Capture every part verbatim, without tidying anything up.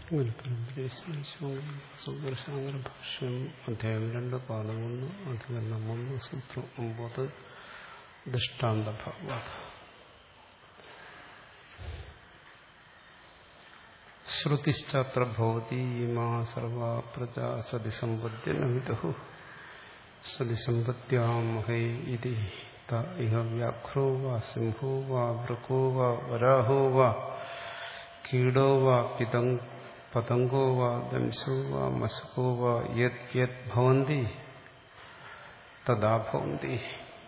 ഭാഷ്യം അധ്യായം രണ്ട് പാദം ഒന്ന് അധികരണം ഒന്ന് സൂത്രം ഒമ്പത് ദൃഷ്ടാന്തഭാവ. ശ്രുതിശ്ചാത്ര ഭവതി ഇമാ സർവാ പ്രജാ സതി സമ്പദ്യ നമിതുഃ സതി സമ്പദ്യാമഹേ ഇതി ത ഇഹ വ്യാഘ്രോ വാ സിംഹോ വാ വൃക്കോ വാ വരാഹോ വാ കീടോ വാ പിതംഗ പതംഗോ വാ ദംശോ വാ മശകോ വാ യത് യത് ഭവന്തി തദാ ഭവന്തി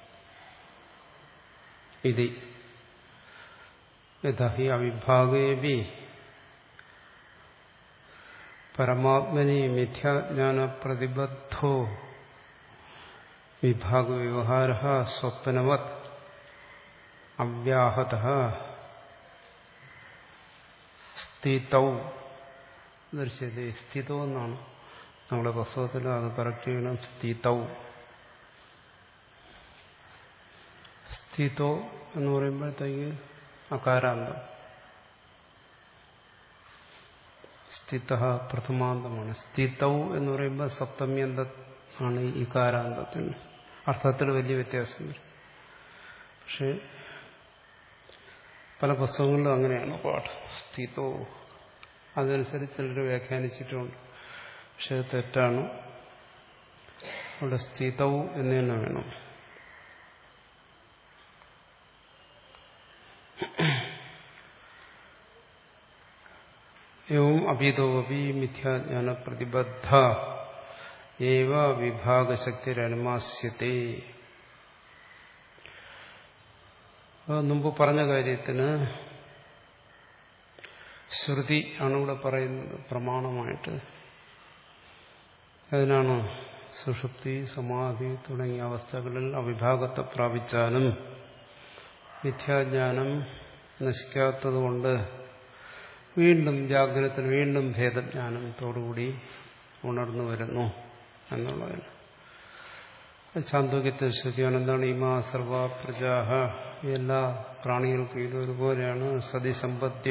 ഇതി യഥാ ഹി അവിഭാഗേപി പരമാത്മനി മിഥ്യാജ്ഞാന പ്രതിബദ്ധോ വിഭാഗ വ്യവഹാരഃ സ്വപ്നവത് അവ്യാഹതഃ സ്ഥിതൗ ദർശ്യതേ. സ്ഥിതോ എന്നാണ് നമ്മുടെ പുസ്തകത്തിൽ, അത് കറക്റ്റ് ചെയ്യണം. സ്ഥിതൗ സ്ഥിതോ എന്ന് പറയുമ്പോഴത്തേക്ക് അകാരാന്തം, സ്ഥിത പ്രഥമാന്തമാണ്. സ്ഥിതൗ എന്ന് പറയുമ്പോൾ സപ്തമ്യന്ത ആണ് ഈ കാരാന്തത്തിന്. അർത്ഥത്തിൽ വലിയ വ്യത്യാസം വരും. പക്ഷെ പല പുസ്തകങ്ങളിലും അങ്ങനെയാണ് പാഠം. സ്ഥിതോ അതനുസരിച്ച് ചിലർ വ്യാഖ്യാനിച്ചിട്ടുണ്ട്. പക്ഷെ അത് തെറ്റാണ്. അവിടെ സ്ഥിതൗ എന്ന് തന്നെ വേണം. എവം അഭിതോപി മിഥ്യാജ്ഞാന പ്രതിബദ്ധ ഏവ വിഭാഗശക്തിരനുമാസ്യത്തെ. മുമ്പ് പറഞ്ഞ കാര്യത്തിന് ശ്രുതി ആണ് ഇവിടെ പറയുന്നത് പ്രമാണമായിട്ട്. അതിനാണ് സുഷുപ്തി, സമാധി തുടങ്ങിയ അവസ്ഥകളിൽ അവിഭാഗത്തെ പ്രാപിച്ചാലും മിഥ്യാജ്ഞാനം നശിക്കാത്തതുകൊണ്ട് വീണ്ടും ജാഗ്രതത്തിൽ വീണ്ടും ഭേദജ്ഞാനത്തോടുകൂടി ഉണർന്നു വരുന്നു എന്നുള്ളതിന് ചാന്തോക്യത്തെ ശ്രുതിയാണ്. എന്താണ്? ഇമാ സർവാ പ്രജാഹ, എല്ലാ പ്രാണികൾക്കും ഇതൊരുപോലെയാണ്. സതി സമ്പദ്യ,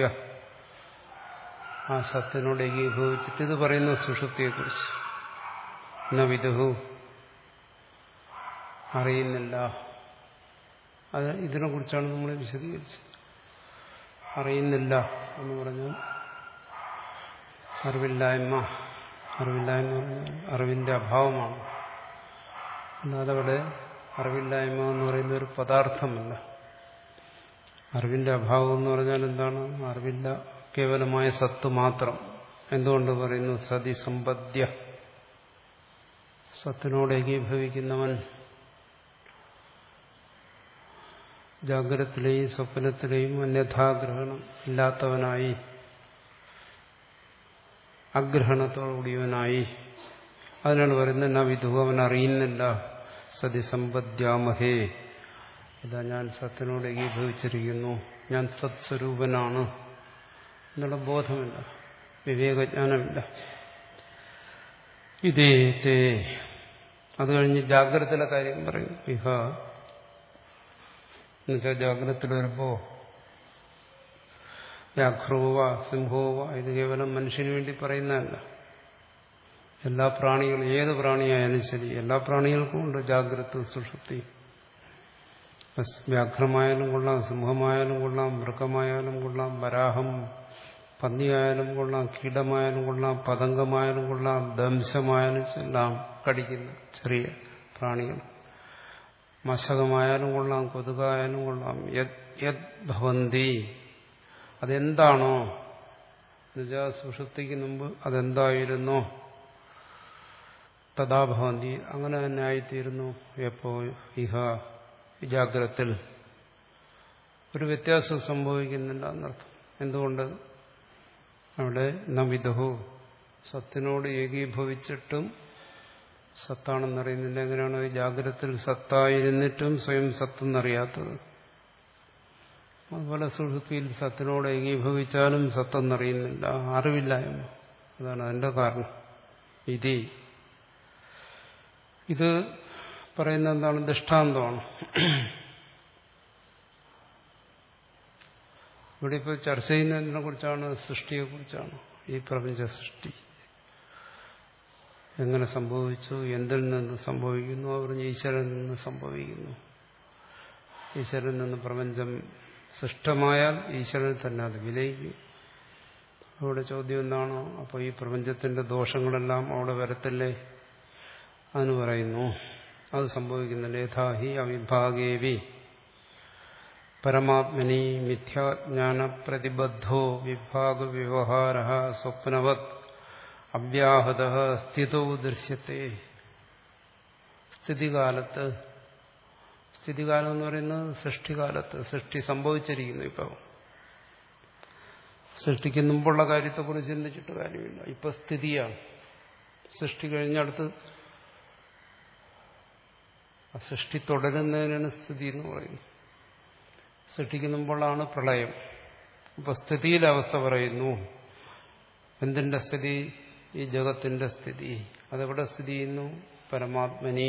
ആ സത്തിനോട് ഏകീഭവിച്ചിട്ട് ഇത് പറയുന്ന സുഷുപ്തിയെക്കുറിച്ച്. ന വിദുഹു, അറിയുന്നില്ല. അത് ഇതിനെ കുറിച്ചാണ് നമ്മൾ വിശദീകരിച്ചത്. അറിയുന്നില്ല എന്ന് പറഞ്ഞാൽ അറിവില്ലായ്മ. അറിവില്ലായ്മ പറഞ്ഞാൽ അറിവിന്റെ അഭാവമാണ്. അല്ലാതെ അവിടെ അറിവില്ലായ്മ എന്ന് പറയുന്ന ഒരു പദാർത്ഥമല്ല. അറിവിന്റെ അഭാവം എന്ന് പറഞ്ഞാൽ എന്താണ്? അറിവില്ല, കേവലമായ സത്ത് മാത്രം. എന്തുകൊണ്ട് പറയുന്നു? സതി സമ്പദ്യ, സത്തിനോട് ഏകീഭവിക്കുന്നവൻ ജാഗ്രതത്തിലെയും സ്വപ്നത്തിലെയും അന്യഥാഗ്രഹണം ഇല്ലാത്തവനായി, അഗ്രഹണത്തോടുകൂടിയവനായി. അതിനാണ് പറയുന്നത് ന വിദുഃ, അവൻ അറിയുന്നില്ല. സതി സമ്പദ്യാമഹേ, ഇതാ ഞാൻ സത്തിനോട് ഏകീഭവിച്ചിരിക്കുന്നു, ഞാൻ സത്സ്വരൂപനാണ് എന്നുള്ള ബോധമില്ല, വിവേകജ്ഞാനമില്ല. ഇതേ തേ. അത് കഴിഞ്ഞ് ജാഗ്രതയിലെ കാര്യം പറയും. ഇഹ എന്നുവെച്ചാൽ ജാഗ്രതത്തിൽ വരുമ്പോ വ്യാഘ്രോവ സിംഹോവ, ഇത് കേവലം മനുഷ്യന് വേണ്ടി പറയുന്നതല്ല. എല്ലാ പ്രാണികളും, ഏത് പ്രാണിയായാലും ശരി, എല്ലാ പ്രാണികൾക്കും ഉണ്ട് ജാഗ്രത സുഷുപ്തി. വ്യാഘ്രമായാലും കൊള്ളാം, സിംഹമായാലും കൊള്ളാം, മൃഗമായാലും കൊള്ളാം, വരാഹം പന്നിയായാലും കൊള്ളാം, കീടമായാലും കൊള്ളാം, പതംഗമായാലും കൊള്ളാം, ദംശമായാലും എല്ലാം കടിക്കുന്ന ചെറിയ പ്രാണികൾ. മശകമായാലും കൊള്ളാം, കൊതുകായാലും കൊള്ളാം. യത് യത് ഭവന്തി, അതെന്താണോ എന്നുവെച്ചാൽ സുഷുപ്തിക്ക് മുമ്പ് അതെന്തായിരുന്നോ തഥാ ഭവന്തി, അങ്ങനെ തന്നെ ആയിത്തീരുന്നു. എപ്പോ? ഇഹ ജാഗ്രതത്തിൽ. ഒരു വ്യത്യാസം സംഭവിക്കുന്നില്ല എന്നർത്ഥം. എന്തുകൊണ്ട്? അവിടെ ന വിദുഃ, സത്തിനോട് ഏകീഭവിച്ചിട്ടും സത്താണെന്നറിയുന്നില്ല. എങ്ങനെയാണോ ഈ ജാഗ്രതത്തിൽ സത്തായിരുന്നിട്ടും സ്വയം സത്തെന്നറിയാത്തത്, അതുപോലെ സുഷുപ്തിയിൽ സത്തിനോട് ഏകീഭവിച്ചാലും സത്തെന്നറിയുന്നില്ല. അറിവില്ലായ്മ, അതാണ് അതിന്റെ കാരണം. ഇതി, ഇത് പറയുന്നത് എന്താണ്? ദൃഷ്ടാന്തമാണ്. ഇവിടെ ഇപ്പോൾ ചർച്ച ചെയ്യുന്നതിനെ കുറിച്ചാണ്, സൃഷ്ടിയെ കുറിച്ചാണ്. ഈ പ്രപഞ്ച സൃഷ്ടി എങ്ങനെ സംഭവിച്ചു, എന്തിൽ നിന്ന് സംഭവിക്കുന്നു? അവർ ഈശ്വരനിൽ നിന്ന് സംഭവിക്കുന്നു. ഈശ്വരനിൽ നിന്ന് പ്രപഞ്ചം സൃഷ്ടമായാൽ ഈശ്വരനിൽ തന്നെ അത് വിലയിക്കും. അവിടെ ചോദ്യം എന്താണോ, അപ്പോൾ ഈ പ്രപഞ്ചത്തിന്റെ ദോഷങ്ങളെല്ലാം അവിടെ വരത്തില്ലേ? അതിന് പറയുന്നു അത് സംഭവിക്കുന്നില്ല. യഥാഹി അവിഭാഗേവി പരമാത്മനി മിഥ്യാജ്ഞാന പ്രതിബദ്ധോ വിഭാഗ വ്യവഹാര സ്വപ്നവത് അവ്യാഹത സ്ഥിതോ ദൃശ്യത്തെ. സ്ഥിതികാലത്ത്, സ്ഥിതികാലം എന്ന് പറയുന്നത് സൃഷ്ടികാലത്ത്, സൃഷ്ടി സംഭവിച്ചിരിക്കുന്നു. ഇപ്പോൾ സൃഷ്ടിക്ക് മുമ്പുള്ള കാര്യത്തെക്കുറിച്ച് ചിന്തിച്ചിട്ട് കാര്യമില്ല. ഇപ്പൊ സ്ഥിതിയാണ്. സൃഷ്ടി കഴിഞ്ഞടുത്ത് സൃഷ്ടി തുടരുന്നതിനാണ് സ്ഥിതി എന്ന് പറയുന്നത്. സൃഷ്ടിക്ക് മുമ്പുള്ളതാണ് പ്രളയം. ഇപ്പൊ സ്ഥിതിയിലെ അവസ്ഥ പറയുന്നു. എന്തിന്റെ സ്ഥിതി? ഈ ജഗത്തിന്റെ സ്ഥിതി. അതെവിടെ സ്ഥിതി ചെയ്യുന്നു? പരമാത്മനി.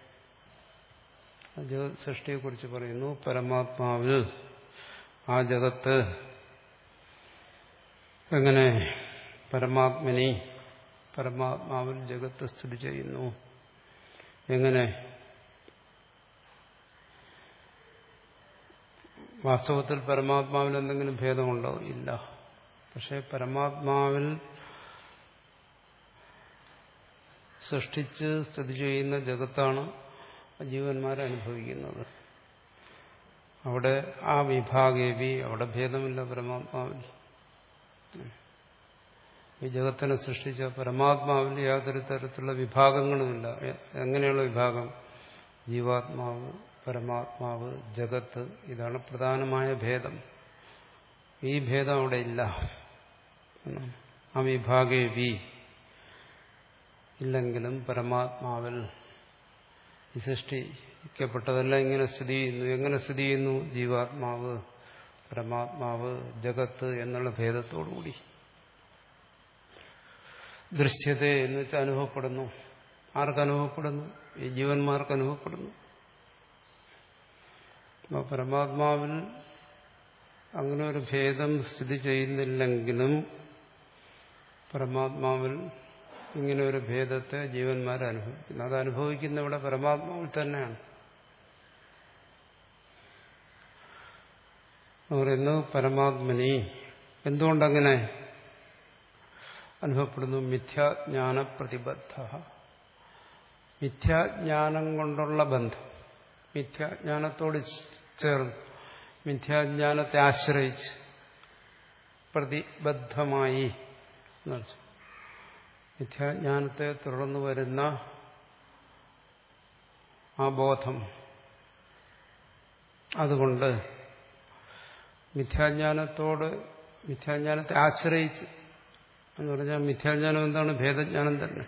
ജഗത് സൃഷ്ടിയെക്കുറിച്ച് പറയുന്നു. പരമാത്മാവിൽ ആ ജഗത്ത് എങ്ങനെ? പരമാത്മനി, പരമാത്മാവിൽ ജഗത്ത് സ്ഥിതി ചെയ്യുന്നു. എങ്ങനെ? വാസ്തവത്തിൽ പരമാത്മാവിൽ എന്തെങ്കിലും ഭേദമുണ്ടോ? ഇല്ല. പക്ഷെ പരമാത്മാവിൽ സൃഷ്ടിച്ച് സ്ഥിതി ചെയ്യുന്ന ജഗത്താണ് ജീവന്മാരെ അനുഭവിക്കുന്നത്. അവിടെ ആ വിഭാഗേവി, അവിടെ ഭേദമില്ല പരമാത്മാവിൽ. ഈ ജഗത്തിനെ സൃഷ്ടിച്ച പരമാത്മാവിൽ യാതൊരു തരത്തിലുള്ള വിഭാഗങ്ങളുമില്ല. എങ്ങനെയുള്ള വിഭാഗം? ജീവാത്മാവ്, പരമാത്മാവ്, ജഗത്ത്. ഇതാണ് പ്രധാനമായ ഭേദം. ഈ ഭേദം അവിടെ ഇല്ല. ആ വിഭാഗേവി ഇല്ലെങ്കിലും പരമാത്മാവിൽ ഈ സൃഷ്ടിക്കപ്പെട്ടതെല്ലാം ഇങ്ങനെ സ്ഥിതി ചെയ്യുന്നു. എങ്ങനെ സ്ഥിതി ചെയ്യുന്നു? ജീവാത്മാവ്, പരമാത്മാവ്, ജഗത്ത് എന്നുള്ള ഭേദത്തോടുകൂടി. ദൃശ്യത എന്ന് വെച്ചാൽ അനുഭവപ്പെടുന്നു. ആർക്ക് അനുഭവപ്പെടുന്നു? ഈ ജീവന്മാർക്ക് അനുഭവപ്പെടുന്നു. അപ്പോൾ പരമാത്മാവിൽ അങ്ങനെ ഒരു ഭേദം സ്ഥിതി ചെയ്യുന്നില്ലെങ്കിലും പരമാത്മാവിൽ ഇങ്ങനെ ഒരു ഭേദത്തെ ജീവന്മാർ അനുഭവിക്കുന്നു. അത് അനുഭവിക്കുന്ന ഇവിടെ പരമാത്മാവിൽ തന്നെയാണ്. പറയുന്നു പരമാത്മനി. എന്തുകൊണ്ടങ്ങനെ അനുഭവപ്പെടുന്നു? മിഥ്യാജ്ഞാന പ്രതിബദ്ധ. മിഥ്യാജ്ഞാനം കൊണ്ടുള്ള ബന്ധം, മിഥ്യാജ്ഞാനത്തോട് ചേർന്ന്, മിഥ്യാജ്ഞാനത്തെ ആശ്രയിച്ച് പ്രതിബദ്ധമായി എന്നർത്ഥം. മിഥ്യാജ്ഞാനത്തെ തുടർന്നു വരുന്ന ആ ബോധം, അതുകൊണ്ട് മിഥ്യാജ്ഞാനത്തോട്, മിഥ്യാജ്ഞാനത്തെ ആശ്രയിച്ച് എന്ന് പറഞ്ഞാൽ മിഥ്യാജ്ഞാനം എന്താണ്? ഭേദജ്ഞാനം തന്നെ.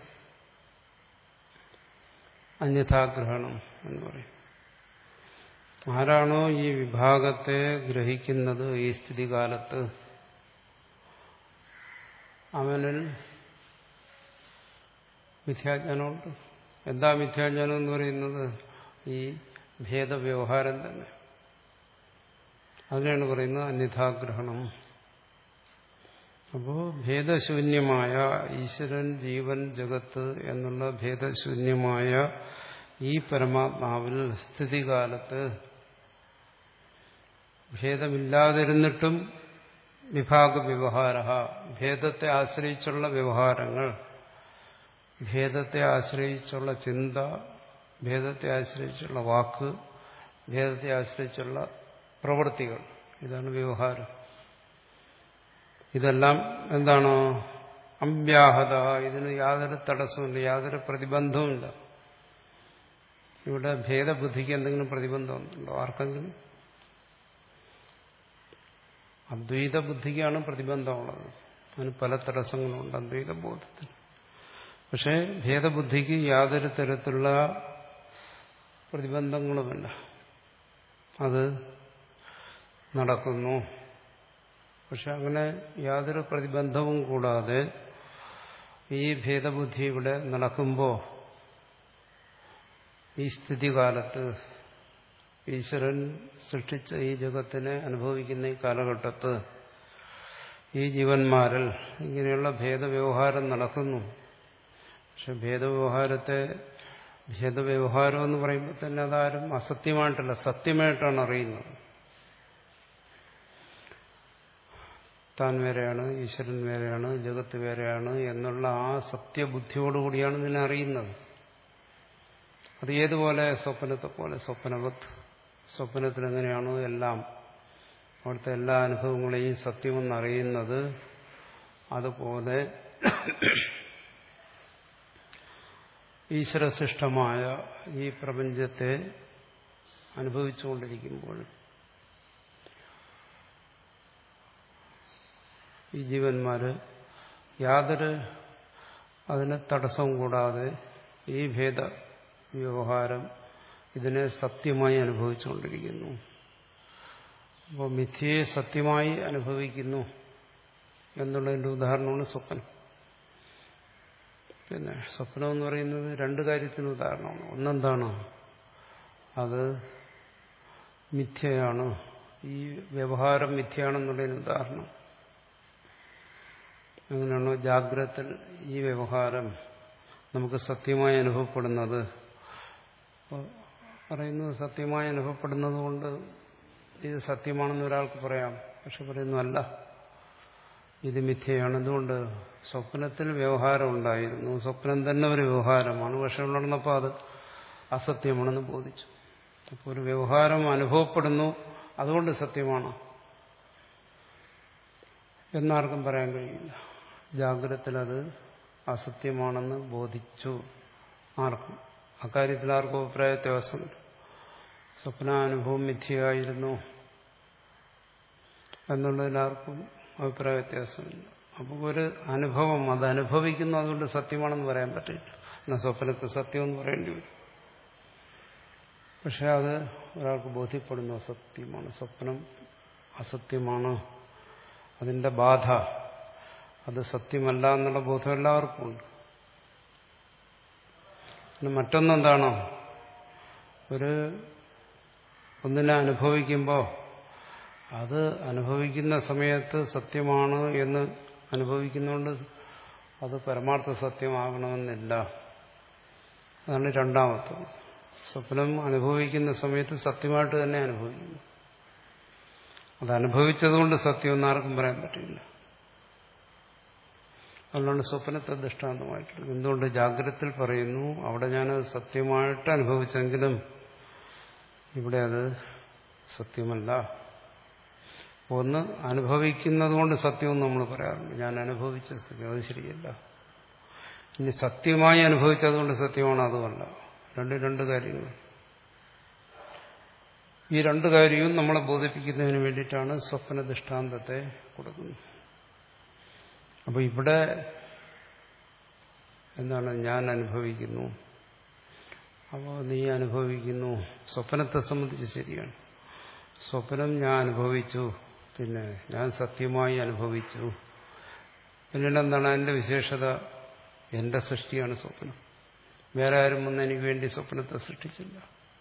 അന്യഥാഗ്രഹണം എന്ന് പറയും. ആരാണോ ഈ വിഭാഗത്തെ ഗ്രഹിക്കുന്നത് ഈ സ്ഥിതികാലത്ത്, അവനിൽ മിഥ്യാജ്ഞാനമുണ്ട്. എന്താ മിഥ്യാജ്ഞാനം എന്ന് പറയുന്നത്? ഈ ഭേദവ്യവഹാരം തന്നെ. അതിനാണ് പറയുന്നത് അന്യഥാഗ്രഹണം. അപ്പോൾ ഭേദശൂന്യമായ ഈശ്വരൻ, ജീവൻ, ജഗത്ത് എന്നുള്ള ഭേദശൂന്യമായ ഈ പരമാത്മാവിൽ സ്ഥിതികാലത്ത് ഭേദമില്ലാതിരുന്നിട്ടും വിഭാഗ വ്യവഹാര, ഭേദത്തെ ആശ്രയിച്ചുള്ള വ്യവഹാരങ്ങൾ, ഭേദത്തെ ആശ്രയിച്ചുള്ള ചിന്ത, ഭേദത്തെ ആശ്രയിച്ചുള്ള വാക്ക്, ഭേദത്തെ ആശ്രയിച്ചുള്ള പ്രവൃത്തികൾ, ഇതാണ് വ്യവഹാരം. ഇതെല്ലാം എന്താണോ? അവ്യാഹത. ഇതിന് യാതൊരു തടസ്സമില്ല, യാതൊരു പ്രതിബന്ധവുമില്ല. ഇവിടെ ഭേദബുദ്ധിക്ക് എന്തെങ്കിലും പ്രതിബന്ധമുണ്ടോ? ആർക്കെങ്കിലും? അദ്വൈത ബുദ്ധിക്കാണ് പ്രതിബന്ധമുള്ളത്. അതിന് പല തടസ്സങ്ങളുണ്ട് അദ്വൈത ബോധത്തിന്. പക്ഷെ ഭേദബുദ്ധിക്ക് യാതൊരു തരത്തിലുള്ള പ്രതിബന്ധങ്ങളുമില്ല. അത് നടക്കുന്നു. പക്ഷെ അങ്ങനെ യാതൊരു പ്രതിബന്ധവും കൂടാതെ ഈ ഭേദബുദ്ധി ഇവിടെ നടക്കുമ്പോൾ ഈ സ്ഥിതികാലത്ത്, ഈശ്വരൻ സൃഷ്ടിച്ച ഈ ജഗത്തിനെ അനുഭവിക്കുന്ന ഈ കാലഘട്ടത്ത് ഈ ജീവന്മാരിൽ ഇങ്ങനെയുള്ള ഭേദവ്യവഹാരം നടക്കുന്നു. പക്ഷെ ഭേദവ്യവഹാരത്തെ ഭേദവ്യവഹാരം എന്ന് പറയുമ്പോൾ തന്നെ അതാരും അസത്യമായിട്ടല്ല, സത്യമായിട്ടാണ് അറിയുന്നത്. താൻ വേറെയാണ്, ഈശ്വരൻ വേറെയാണ്, ജഗത്ത് വേറെയാണ് എന്നുള്ള ആ സത്യബുദ്ധിയോടുകൂടിയാണ് ഇതിനെ അറിയുന്നത്. അത് ഏതുപോലെ? സ്വപ്നത്തെ പോലെ. സ്വപ്നവത്, സ്വപ്നത്തിൽ എങ്ങനെയാണോ എല്ലാം അവിടുത്തെ എല്ലാ അനുഭവങ്ങളെയും സത്യമെന്നറിയുന്നത്, അതുപോലെ ഈശ്വരശിഷ്ടമായ ഈ പ്രപഞ്ചത്തെ അനുഭവിച്ചുകൊണ്ടിരിക്കുമ്പോൾ ഈ ജീവന്മാര് യാതൊരു അതിന് തടസ്സവും കൂടാതെ ഈ ഭേദ വ്യവഹാരം ഇതിനെ സത്യമായി അനുഭവിച്ചുകൊണ്ടിരിക്കുന്നു. അപ്പോൾ മിഥ്യയെ സത്യമായി അനുഭവിക്കുന്നു എന്നുള്ളതിൻ്റെ ഉദാഹരണമാണ് സ്വപ്നം. പിന്നെ സ്വപ്നം എന്ന് പറയുന്നത് രണ്ട് കാര്യത്തിന് ഉദാഹരണമാണ്. ഒന്നെന്താണ്? അത് മിഥ്യയാണ്, ഈ വ്യവഹാരം മിഥ്യയാണെന്നുള്ളതിന് ഉദാഹരണം. അങ്ങനെയാണോ ജാഗ്രതത്തിൽ ഈ വ്യവഹാരം നമുക്ക് സത്യമായി അനുഭവപ്പെടുന്നത്? പറയുന്നത് സത്യമായി അനുഭവപ്പെടുന്നത് കൊണ്ട് ഇത് സത്യമാണെന്ന് ഒരാൾക്ക് പറയാം. പക്ഷെ പറയുന്നു അല്ല, ഇത് മിഥ്യയാണ്. എന്തുകൊണ്ട്? സ്വപ്നത്തിൽ വ്യവഹാരം ഉണ്ടായിരുന്നു, സ്വപ്നം തന്നെ ഒരു വ്യവഹാരമാണ്. പക്ഷെ ഉണർന്നപ്പോൾ അത് അസത്യമാണെന്ന് ബോധിച്ചു. അപ്പോൾ ഒരു വ്യവഹാരം അനുഭവപ്പെടുന്നു, അതുകൊണ്ട് സത്യമാണ് എന്നാർക്കും പറയാൻ കഴിയില്ല. ജാഗ്രതത്തിൽ അത് അസത്യമാണെന്ന് ബോധിച്ചു. ആർക്കും അക്കാര്യത്തിൽ ആർക്കും അഭിപ്രായ വ്യത്യാസമുണ്ട്. സ്വപ്നാനുഭവം മിഥ്യയായിരുന്നു എന്നുള്ളതിലാർക്കും അഭിപ്രായ വ്യത്യാസമില്ല. അപ്പോൾ ഒരു അനുഭവം അത് അനുഭവിക്കുന്നു, അതുകൊണ്ട് സത്യമാണെന്ന് പറയാൻ പറ്റില്ല. എന്നാൽ സ്വപ്നത്തെ സത്യമെന്ന് പറയേണ്ടി വരും. പക്ഷെ അത് ഒരാൾക്ക് ബോധ്യപ്പെടുന്നു അസത്യമാണ്, സ്വപ്നം അസത്യമാണ്, അതിന്റെ ബാധ അത് സത്യമല്ല എന്നുള്ള ബോധം എല്ലാവർക്കും ഉണ്ട്. പിന്നെ മറ്റൊന്നെന്താണോ, ഒരു ഒന്നിനെ അനുഭവിക്കുമ്പോൾ അത് അനുഭവിക്കുന്ന സമയത്ത് സത്യമാണ് എന്ന് അനുഭവിക്കുന്നതുകൊണ്ട് അത് പരമാർത്ഥ സത്യമാകണമെന്നില്ല. അതാണ് രണ്ടാമത്തത്. സ്വപ്നം അനുഭവിക്കുന്ന സമയത്ത് സത്യമായിട്ട് തന്നെ അനുഭവിക്കുന്നു. അത് അനുഭവിച്ചതുകൊണ്ട് സത്യമെന്ന് ആർക്കും പറയാൻ പറ്റില്ല. അതുകൊണ്ടാണ് സ്വപ്നത്തെ ദൃഷ്ടാന്തമായിട്ടുള്ളത്. എന്തുകൊണ്ട്? ജാഗ്രതത്തിൽ പറയുന്നു അവിടെ ഞാനത് സത്യമായിട്ട് അനുഭവിച്ചെങ്കിലും ഇവിടെ അത് സത്യമല്ല. ഒന്ന് അനുഭവിക്കുന്നത് കൊണ്ട് സത്യമെന്ന് നമ്മൾ പറയാറുണ്ട്. ഞാൻ അനുഭവിച്ച സത്യം, അത് ശരിയല്ല. ഇനി സത്യമായി അനുഭവിച്ചതുകൊണ്ട് സത്യമാണ്, അതുമല്ല. രണ്ട് രണ്ട് കാര്യങ്ങൾ. ഈ രണ്ട് കാര്യവും നമ്മളെ ബോധിപ്പിക്കുന്നതിന് വേണ്ടിയിട്ടാണ് സ്വപ്ന ദൃഷ്ടാന്തത്തെ കൊടുക്കുന്നത്. അപ്പോൾ ഇവിടെ എന്താണ്? ഞാൻ അനുഭവിക്കുന്നു, അപ്പോൾ നീ അനുഭവിക്കുന്നു. സ്വപ്നത്തെ സംബന്ധിച്ച് ശരിയാണ്. സ്വപ്നം ഞാൻ അനുഭവിച്ചു, പിന്നെ ഞാൻ സത്യമായി അനുഭവിച്ചു. പിന്നീട് എന്താണ് അതിൻ്റെ വിശേഷത? എന്റെ സൃഷ്ടിയാണ് സ്വപ്നം. വേറെ ആരും വന്ന് എനിക്ക് വേണ്ടി സ്വപ്നത്തെ സൃഷ്ടിച്ചില്ല,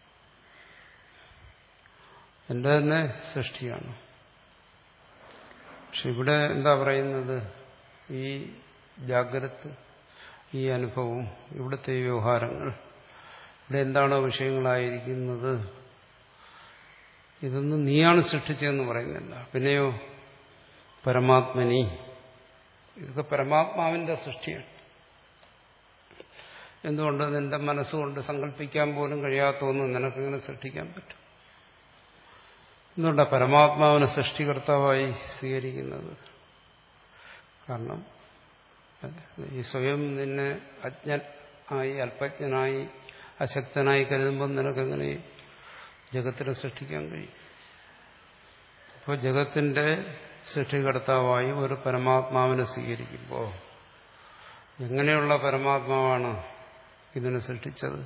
എന്റെ തന്നെ സൃഷ്ടിയാണ്. പക്ഷെ ഇവിടെ എന്താ പറയുന്നത്? ഈ ജാഗ്രത, ഈ അനുഭവം, ഇവിടുത്തെ ഈ വ്യവഹാരങ്ങൾ, ഇവിടെ എന്താണോ വിഷയങ്ങളായിരിക്കുന്നത്, ഇതൊന്നും നീയാണ് സൃഷ്ടിച്ചതെന്ന് പറയുന്നില്ല. പിന്നെയോ പരമാത്മനി, ഇതൊക്കെ പരമാത്മാവിന്റെ സൃഷ്ടിയാണ്. എന്തുകൊണ്ട്? നിന്റെ മനസ്സുകൊണ്ട് സങ്കല്പിക്കാൻ പോലും കഴിയാത്ത ഒന്ന് നിനക്കിങ്ങനെ സൃഷ്ടിക്കാൻ പറ്റും. എന്തുകൊണ്ടാണ് പരമാത്മാവിനെ സൃഷ്ടികർത്താവായി സ്വീകരിക്കുന്നത്? കാരണം ഈ സ്വയം നിന്നെ അജ്ഞനായി, അല്പജ്ഞനായി, അശക്തനായി കരുതുമ്പോൾ നിനക്കെങ്ങനെ ജഗത്തിനെ സൃഷ്ടിക്കാൻ കഴിയും? അപ്പോൾ ജഗത്തിന്റെ സൃഷ്ടികർത്താവായി ഒരു പരമാത്മാവിനെ സ്വീകരിക്കുമ്പോൾ എങ്ങനെയുള്ള പരമാത്മാവാണ് ഇതിനെ സൃഷ്ടിച്ചത്?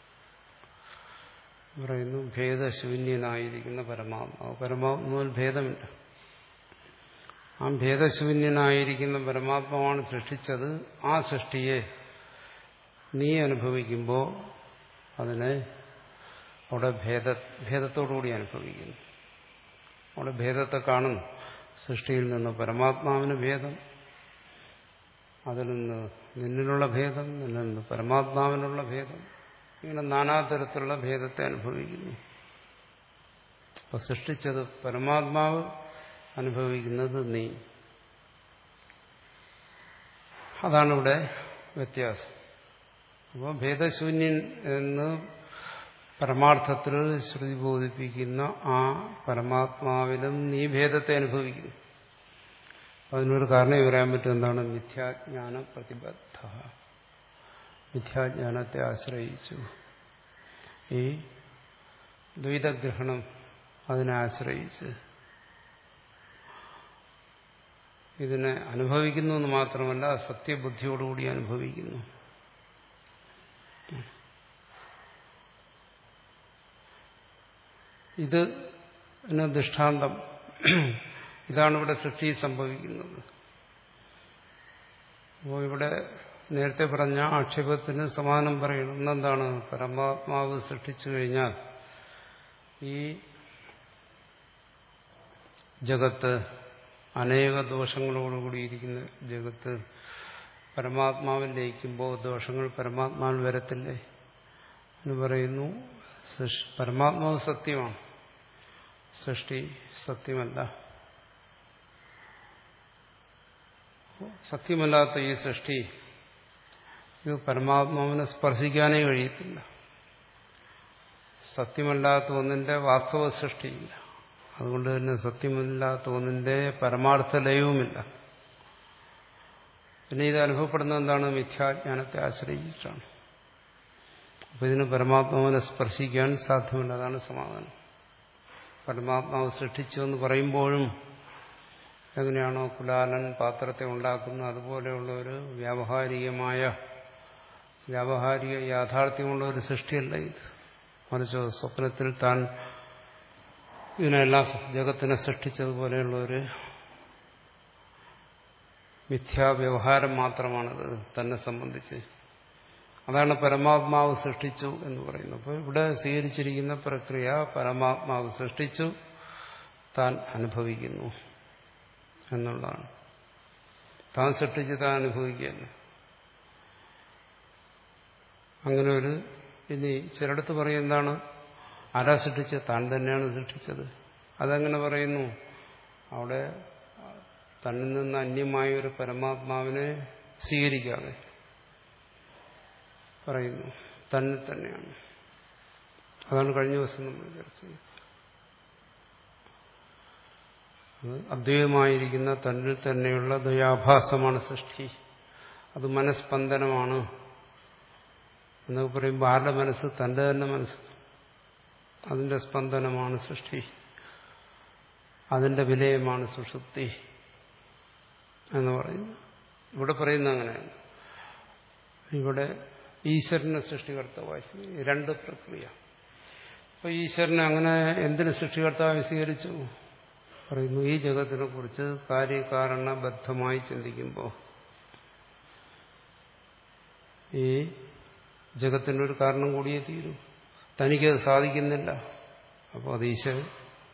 പറയുന്നു ഭേദശൂന്യനായിരിക്കുന്ന പരമാത്മാവ്. പരമാത്മാവിൽ ഭേദമില്ല. ആ ഭേദശൂന്യനായിരിക്കുന്ന പരമാത്മാവാണ് സൃഷ്ടിച്ചത്. ആ സൃഷ്ടിയെ നീ അനുഭവിക്കുമ്പോൾ അതിനെ അവിടെ ഭേദ ഭേദത്തോടുകൂടി അനുഭവിക്കുന്നു. അവിടെ ഭേദത്തെ കാണുന്നു. സൃഷ്ടിയിൽ നിന്ന് പരമാത്മാവിന് ഭേദം, അതിൽ നിന്ന് നിന്നിലുള്ള ഭേദം, നിന്നിൽ നിന്ന് പരമാത്മാവിനുള്ള ഭേദം, ഇങ്ങനെ നാനാതരത്തിലുള്ള ഭേദത്തെ അനുഭവിക്കുന്നു. അപ്പൊ സൃഷ്ടിച്ചത് പരമാത്മാവ്, അനുഭവിക്കുന്നത് നീ. അതാണ് ഇവിടെ വ്യത്യാസം. അപ്പോൾ ഭേദശൂന്യൻ എന്ന് പരമാർത്ഥത്തിൽ ശ്രുതി ബോധിപ്പിക്കുന്ന ആ പരമാത്മാവിലും നീ ഭേദത്തെ അനുഭവിക്കുന്നു. അതിനൊരു കാരണം പറയാൻ പറ്റും. എന്താണ്? മിഥ്യാജ്ഞാന പ്രതിബദ്ധ, മിഥ്യാജ്ഞാനത്തെ ആശ്രയിച്ചു. ഈ ദ്വൈതഗ്രഹണം അതിനെ ആശ്രയിച്ച് ഇതിനെ അനുഭവിക്കുന്നു എന്ന് മാത്രമല്ല, സത്യബുദ്ധിയോടുകൂടി അനുഭവിക്കുന്നു. ഇത് ദൃഷ്ടാന്തം. ഇതാണ് ഇവിടെ സൃഷ്ടി സംഭവിക്കുന്നത്. അപ്പോൾ ഇവിടെ നേരത്തെ പറഞ്ഞ ആക്ഷേപത്തിന് സമാനം പറയണം. ഇന്നെന്താണ്? പരമാത്മാവ് സൃഷ്ടിച്ചു കഴിഞ്ഞാൽ ഈ ജഗത്ത്, അനേക ദോഷങ്ങളോടുകൂടിയിരിക്കുന്ന ജഗത്ത് പരമാത്മാവിൽ ലയിക്കുമ്പോൾ ദോഷങ്ങൾ പരമാത്മാവിൽ വരത്തില്ലേ എന്ന് പറയുന്നു. പരമാത്മാവ് സത്യമാണ്, സൃഷ്ടി സത്യമല്ല. സത്യമല്ലാത്ത ഈ സൃഷ്ടി ഇത് പരമാത്മാവിനെ സ്പർശിക്കാനേ കഴിയത്തില്ല. സത്യമല്ലാത്ത ഒന്നിന്റെ വാസ്തവ സൃഷ്ടിയില്ല. അതുകൊണ്ട് തന്നെ സത്യമല്ലാത്ത ഒന്നിന്റെ പരമാർത്ഥ ലയവുമില്ല. പിന്നെ ഇത് അനുഭവപ്പെടുന്ന എന്താണ്? മിഥ്യാജ്ഞാനത്തെ ആശ്രയിച്ചിട്ടാണ്. അപ്പൊ ഇതിന് പരമാത്മാവിനെ സ്പർശിക്കാൻ സാധ്യമല്ല. അതാണ് സമാധാനം. പരമാത്മാവ് സൃഷ്ടിച്ചു എന്ന് പറയുമ്പോഴും എങ്ങനെയാണോ കുലാലൻ പാത്രത്തെ ഉണ്ടാക്കുന്നത്, അതുപോലെയുള്ള ഒരു വ്യാവഹാരികമായ വ്യാവഹാരിക യാഥാർത്ഥ്യമുള്ള ഒരു സൃഷ്ടിയല്ല ഇത്. മറിച്ച് സ്വപ്നത്തിൽ താൻ ഇതിനെല്ലാം ജഗത്തിനെ സൃഷ്ടിച്ചതുപോലെയുള്ള ഒരു മിഥ്യാവ്യവഹാരം മാത്രമാണത് തന്നെ സംബന്ധിച്ച്. അതാണ് പരമാത്മാവ് സൃഷ്ടിച്ചു എന്ന് പറയുന്നത്. അപ്പോൾ ഇവിടെ സ്വീകരിച്ചിരിക്കുന്ന പ്രക്രിയ പരമാത്മാവ് സൃഷ്ടിച്ചു, താൻ അനുഭവിക്കുന്നു എന്നുള്ളതാണ്. താൻ സൃഷ്ടിച്ച് താൻ അനുഭവിക്കുകയല്ല. അങ്ങനെ ഒരു ഇനി ചിലടത്ത് പറയും എന്താണ്? ആരാ സൃഷ്ടിച്ചത്? താൻ തന്നെയാണ് സൃഷ്ടിച്ചത്. അതെങ്ങനെ പറയുന്നു? അവിടെ തന്നിൽ നിന്ന് അന്യമായ ഒരു പരമാത്മാവിനെ സ്വീകരിക്കാതെ പറയുന്നു തന്നെ തന്നെയാണ്. അതാണ് കഴിഞ്ഞ ദിവസം നമ്മൾ ചർച്ച ചെയ്തത്. അദ്വൈതമായിരിക്കുന്ന തന്നിൽ തന്നെയുള്ള ദ്വയാഭാസമാണ് സൃഷ്ടി. അത് മനസ്പന്ദനമാണ് എന്നൊക്കെ പറയുമ്പോൾ ആരുടെ മനസ്സ്? തന്റെ തന്നെ മനസ്സ്. അതിന്റെ സ്പന്ദനമാണ് സൃഷ്ടി. അതിന്റെ വിലയമാണ് സുഷുപ്തി എന്ന് പറയുന്നു. ഇവിടെ പറയുന്നത് അങ്ങനെയാണ്. ഇവിടെ ഈശ്വരനെ സൃഷ്ടികർത്താവായി സ്വീകരിച്ചു. രണ്ട് പ്രക്രിയ. അപ്പൊ ഈശ്വരനെ അങ്ങനെ എന്തിനു സൃഷ്ടികർത്താവായി സ്വീകരിച്ചു? പറയുന്നു ഈ ജഗത്തിനെ കുറിച്ച് കാര്യകാരണബദ്ധമായി ചിന്തിക്കുമ്പോൾ ഈ ജഗത്തിനൊരു കാരണം കൂടിയേ തീരൂ. തനിക്കത് സാധിക്കുന്നില്ല. അപ്പോൾ അത് ഈശ്വരൻ.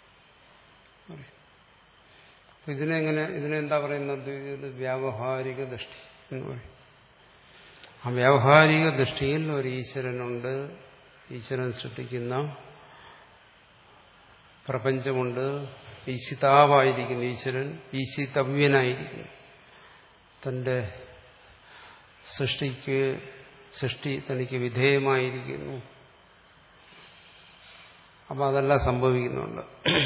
അപ്പൊ ഇതിനെങ്ങനെ ഇതിനെന്താ പറയുന്നത്? ഇത് വ്യാവഹാരിക ദൃഷ്ടി എന്ന് പറയും. ആ വ്യാവഹാരിക ദൃഷ്ടിയിൽ ഒരു ഈശ്വരനുണ്ട്. ഈശ്വരൻ സൃഷ്ടിക്കുന്ന പ്രപഞ്ചമുണ്ട്. ഈശിതാവായിരിക്കുന്നു ഈശ്വരൻ, ഈശിതവ്യനായിരിക്കുന്നു. തന്റെ സൃഷ്ടിക്ക് സൃഷ്ടി തനിക്ക് വിധേയമായിരിക്കുന്നു. അപ്പം അതെല്ലാം സംഭവിക്കുന്നുണ്ട്.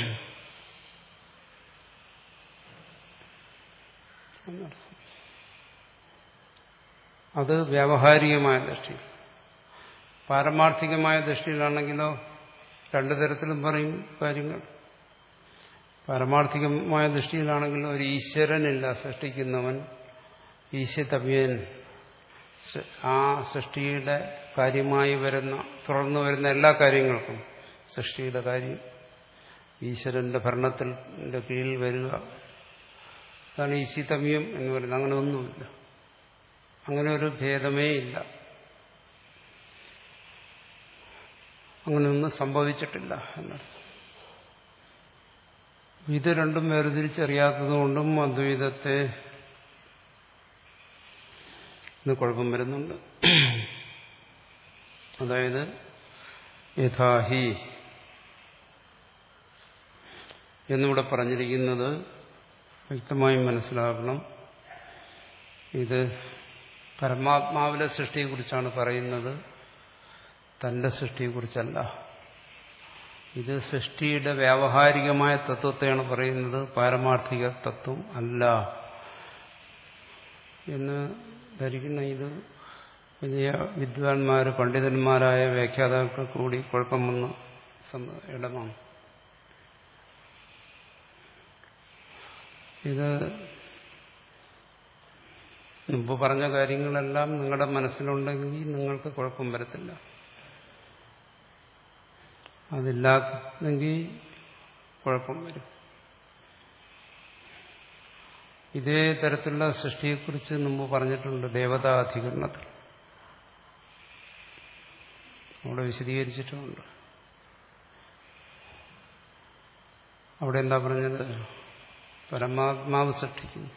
അത് വ്യാവഹാരികമായ ദൃഷ്ടി. പാരമാർത്ഥികമായ ദൃഷ്ടിയിലാണെങ്കിലോ രണ്ടു തരത്തിലും പറയും കാര്യങ്ങൾ. പാരമാർത്ഥികമായ ദൃഷ്ടിയിലാണെങ്കിലും ഒരു ഈശ്വരനില്ല, സൃഷ്ടിക്കുന്നവൻ ഈശ്വരതവ്യൻ. ആ സൃഷ്ടിയുടെ കാര്യമായി വരുന്ന തുടർന്നു വരുന്ന എല്ലാ കാര്യങ്ങൾക്കും സൃഷ്ടിയുടെ കാര്യം ഈശ്വരന്റെ ഭരണത്തിന്റെ കീഴിൽ വരിക, അതാണ് ഈശ്വരതവ്യം എന്ന് പറയുന്നത്. അങ്ങനെ ഒന്നുമില്ല, അങ്ങനെ ഒരു ഭേദമേ ഇല്ല, അങ്ങനെയൊന്നും സംഭവിച്ചിട്ടില്ല എന്നർത്ഥം. ഇത് രണ്ടും വേർതിരിച്ചറിയാത്തതുകൊണ്ടും അദ്വൈതത്തെ ഇന്ന് കുഴപ്പം വരുന്നുണ്ട്. അതായത് യഥാഹി എന്നിവിടെ പറഞ്ഞിരിക്കുന്നത് വ്യക്തമായും മനസ്സിലാക്കണം. ഇത് പരമാത്മാവിലെ സൃഷ്ടിയെക്കുറിച്ചാണ് പറയുന്നത്, തന്റെ സൃഷ്ടിയെക്കുറിച്ചല്ല. ഇത് സൃഷ്ടിയുടെ വ്യാവഹാരികമായ തത്വത്തെയാണ് പറയുന്നത്, പാരമാർത്ഥിക തത്വം അല്ല എന്ന് ധരിക്കുന്ന ഇത് വലിയ വിദ്വാൻമാർ, പണ്ഡിതന്മാരായ വ്യാഖ്യാതാക്കൾക്ക് കൂടി കുഴപ്പം വന്ന ഇടമാണ്. ഇത് മുമ്പ് പറഞ്ഞ കാര്യങ്ങളെല്ലാം നിങ്ങളുടെ മനസ്സിലുണ്ടെങ്കിൽ നിങ്ങൾക്ക് കുഴപ്പം വരത്തില്ല. അതില്ലാതെങ്കിൽ കുഴപ്പം വരും. ഇതേ തരത്തിലുള്ള സൃഷ്ടിയെക്കുറിച്ച് മുമ്പ് പറഞ്ഞിട്ടുണ്ട് ദേവതാധികരണത്തിൽ, അവിടെ വിശദീകരിച്ചിട്ടുമുണ്ട്. അവിടെ എന്താ പറഞ്ഞത്? പരമാത്മാവ് സൃഷ്ടിക്കുന്നു.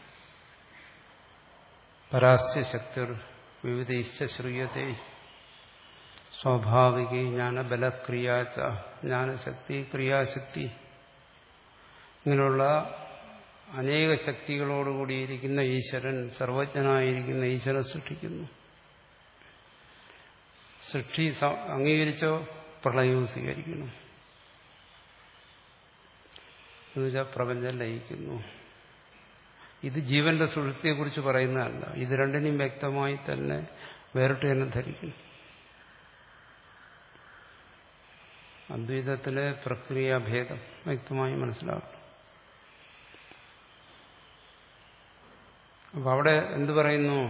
പരാസ്യ ശക്തിർ വിവിധ ശ്രൂയത്തെ സ്വാഭാവിക ജ്ഞാനബലക്രിയാച്ച ജ്ഞാനശക്തി ക്രിയാശക്തി ഇങ്ങനെയുള്ള അനേക ശക്തികളോടുകൂടിയിരിക്കുന്ന ഈശ്വരൻ, സർവജ്ഞനായിരിക്കുന്ന ഈശ്വരൻ സൃഷ്ടിക്കുന്നു. സൃഷ്ടി അംഗീകരിച്ചോ പ്രളയവും സ്വീകരിക്കണം. എന്നുവെച്ചാൽ പ്രപഞ്ചം ലയിക്കുന്നു. ഇത് ജീവന്റെ സുഷുപ്തിയെക്കുറിച്ച് പറയുന്നതല്ല. ഇത് രണ്ടിനും വ്യക്തമായി തന്നെ വേറിട്ട് തന്നെ ധരിക്കുന്നു. അദ്വൈതത്തിലെ പ്രക്രിയാഭേദം വ്യക്തമായി മനസ്സിലാക്കണം. അപ്പൊ അവിടെ എന്ത് പറയുന്നു?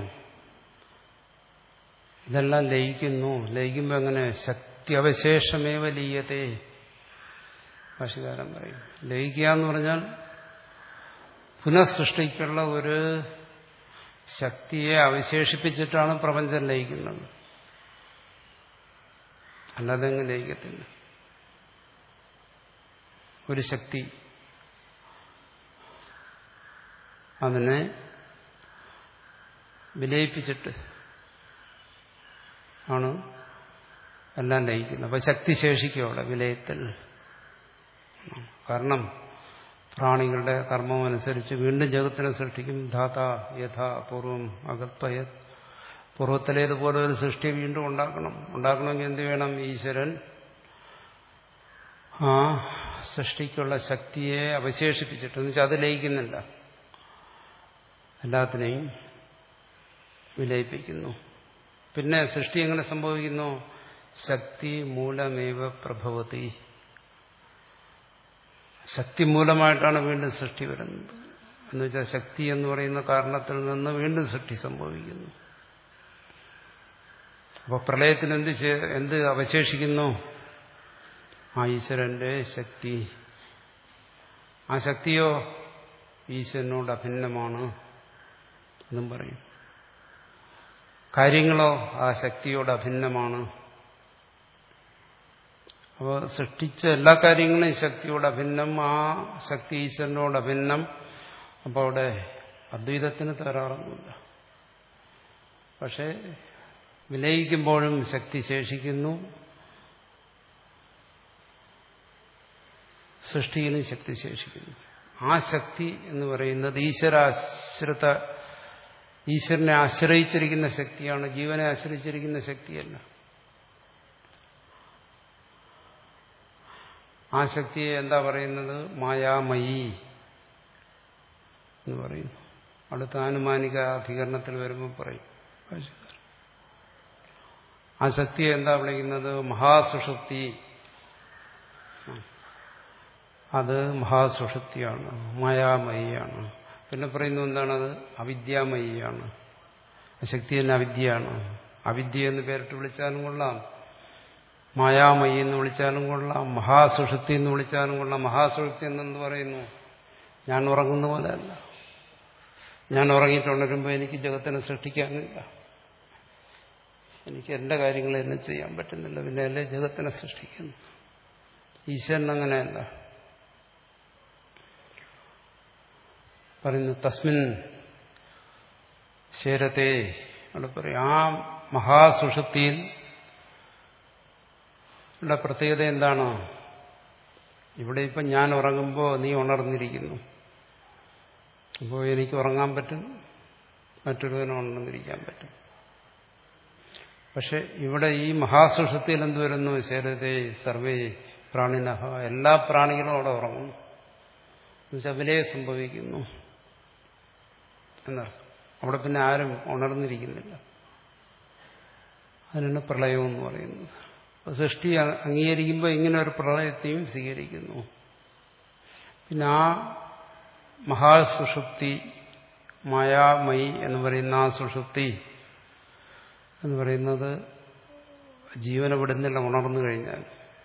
ഇതെല്ലാം ലയിക്കുന്നു. ലയിക്കുമ്പോൾ എങ്ങനെ? ശക്തി അവശേഷമേവ ലീയത്തെ. ഭാഷകാരൻ പറയും ലയിക്കുക എന്ന് പറഞ്ഞാൽ പുനഃസൃഷ്ടിക്കുള്ള ഒരു ശക്തിയെ അവശേഷിപ്പിച്ചിട്ടാണ് പ്രപഞ്ചം ലയിക്കുന്നത്. അല്ലാതെ അങ്ങ് ലയിക്കത്തില്ല. ഒരു ശക്തി അതിനെ വിലയിപ്പിച്ചിട്ട് ആണ് എല്ലാം ലയിക്കുന്നത്. അപ്പൊ ശക്തി ശേഷിക്കും അവിടെ വിലയത്തിൽ. കാരണം പ്രാണികളുടെ കർമ്മം അനുസരിച്ച് വീണ്ടും ജഗത്തിനെ സൃഷ്ടിക്കും. ധാത യഥാ പൂർവം അകൽപ്പയത്. പൂർവ്വത്തിലേതുപോലെ ഒരു സൃഷ്ടി വീണ്ടും ഉണ്ടാക്കണം. ഉണ്ടാക്കണമെങ്കിൽ എന്ത് വേണം? ഈശ്വരൻ ആ സൃഷ്ടിക്കുള്ള ശക്തിയെ അവശേഷിപ്പിച്ചിട്ട്, എന്ന് വെച്ചാൽ അത് ലയിക്കുന്നില്ല, എല്ലാത്തിനെയും വിലയിപ്പിക്കുന്നു. പിന്നെ സൃഷ്ടി എങ്ങനെ സംഭവിക്കുന്നു? ശക്തി മൂലമേവ പ്രഭവതി. ശക്തി മൂലമായിട്ടാണ് വീണ്ടും സൃഷ്ടി വരുന്നത്. എന്ന് വെച്ചാൽ ശക്തി എന്ന് പറയുന്ന കാരണത്തിൽ നിന്ന് വീണ്ടും സൃഷ്ടി സംഭവിക്കുന്നു. അപ്പോൾ പ്രളയത്തിന് എന്ത് എന്ത് അവശേഷിക്കുന്നു? ആ ഈശ്വരന്റെ ശക്തി. ആ ശക്തിയോ ഈശ്വരനോട് അഭിന്നമാണ് എന്നും പറയും. കാര്യങ്ങളോ ആ ശക്തിയോട് അഭിന്നമാണ്. അപ്പോൾ സൃഷ്ടിച്ച എല്ലാ കാര്യങ്ങളും ശക്തിയോട് അഭിന്നം, ആ ശക്തി ഈശ്വരനോട് അഭിന്നം. അപ്പോൾ അവിടെ അദ്വൈതത്തിന് തകരാറൊന്നുമില്ല. പക്ഷെ വിലയിക്കുമ്പോഴും ശക്തി ശേഷിക്കുന്നു, സൃഷ്ടിയിലും ശക്തി ശേഷിക്കുന്നു. ആ ശക്തി എന്ന് പറയുന്നത് ഈശ്വരാശ്രിത, ഈശ്വരനെ ആശ്രയിച്ചിരിക്കുന്ന ശക്തിയാണ്, ജീവനെ ആശ്രയിച്ചിരിക്കുന്ന ശക്തിയല്ല. ആ ശക്തിയെ എന്താ പറയുന്നത്? മായാമയി എന്ന് പറയുന്നു. അടുത്ത ആനുമാനിക അധികരണത്തിൽ വരുമ്പോൾ പറയും. ആ ശക്തിയെ എന്താ വിളിക്കുന്നത്? മഹാസുഷുപ്തി. അത് മഹാസുഷുപ്തിയാണ്, മായാമയിയാണ്. പിന്നെ പറയുന്നു എന്താണത്? അവിദ്യാമയിയാണ്. ശക്തി തന്നെ അവിദ്യയാണ്. അവിദ്യ എന്ന് പേരിട്ട് വിളിച്ചാലും കൊള്ളാം, മായാമയി എന്ന് വിളിച്ചാലും കൊള്ളാം, മഹാസുഷുപ്തി എന്ന് വിളിച്ചാലും കൊള്ളാം. മഹാസുഷുപ്തി എന്നെന്ന് പറയുന്നു, ഞാൻ ഉറങ്ങുന്ന പോലെയല്ല. ഞാൻ ഉറങ്ങിയിട്ടുണരുമ്പോൾ എനിക്ക് ജഗത്തിനെ സൃഷ്ടിക്കാനില്ല, എനിക്ക് എന്റെ കാര്യങ്ങൾ തന്നെ ചെയ്യാൻ പറ്റുന്നില്ല, പിന്നെ അല്ലേ ജഗത്തിനെ സൃഷ്ടിക്കുന്നു. ഈശ്വരൻ അങ്ങനെയല്ല. പറയുന്നു തസ്മിൻ ശേരത്തെ അവിടെ പറയും ആ മഹാസുഷുപ്തിയിൽ ഇവിടെ പ്രത്യേകത എന്താണ്? ഇവിടെ ഇപ്പം ഞാൻ ഉറങ്ങുമ്പോൾ നീ ഉണർന്നിരിക്കുന്നു. അപ്പോൾ എനിക്ക് ഉറങ്ങാൻ പറ്റും, മറ്റൊരുവനും ഉണർന്നിരിക്കാൻ പറ്റും. പക്ഷെ ഇവിടെ ഈ മഹാസുഷുപ്തിയിൽ എന്ത് വരുന്നു? ശരതേ സർവേ പ്രാണിനഹ, എല്ലാ പ്രാണികളും അവിടെ ഉറങ്ങുന്നു. എന്നുവെച്ചാൽ വിലയെ സംഭവിക്കുന്നു എന്നർത്ഥം. അവിടെ പിന്നെ ആരും ഉണർന്നിരിക്കുന്നില്ല. അതിനാണ് പ്രളയം എന്ന് പറയുന്നത്. സൃഷ്ടി അംഗീകരിക്കുമ്പോൾ ഇങ്ങനെ ഒരു പ്രളയത്തെയും സ്വീകരിക്കുന്നു. പിന്നെ ആ മഹാസുഷുപ്തി, മായാമയി എന്ന് പറയുന്ന ആ സുഷുപ്തി എന്ന് പറയുന്നത് ജീവനെ വിടുന്നില്ല. ഉണർന്നു കഴിഞ്ഞാൽ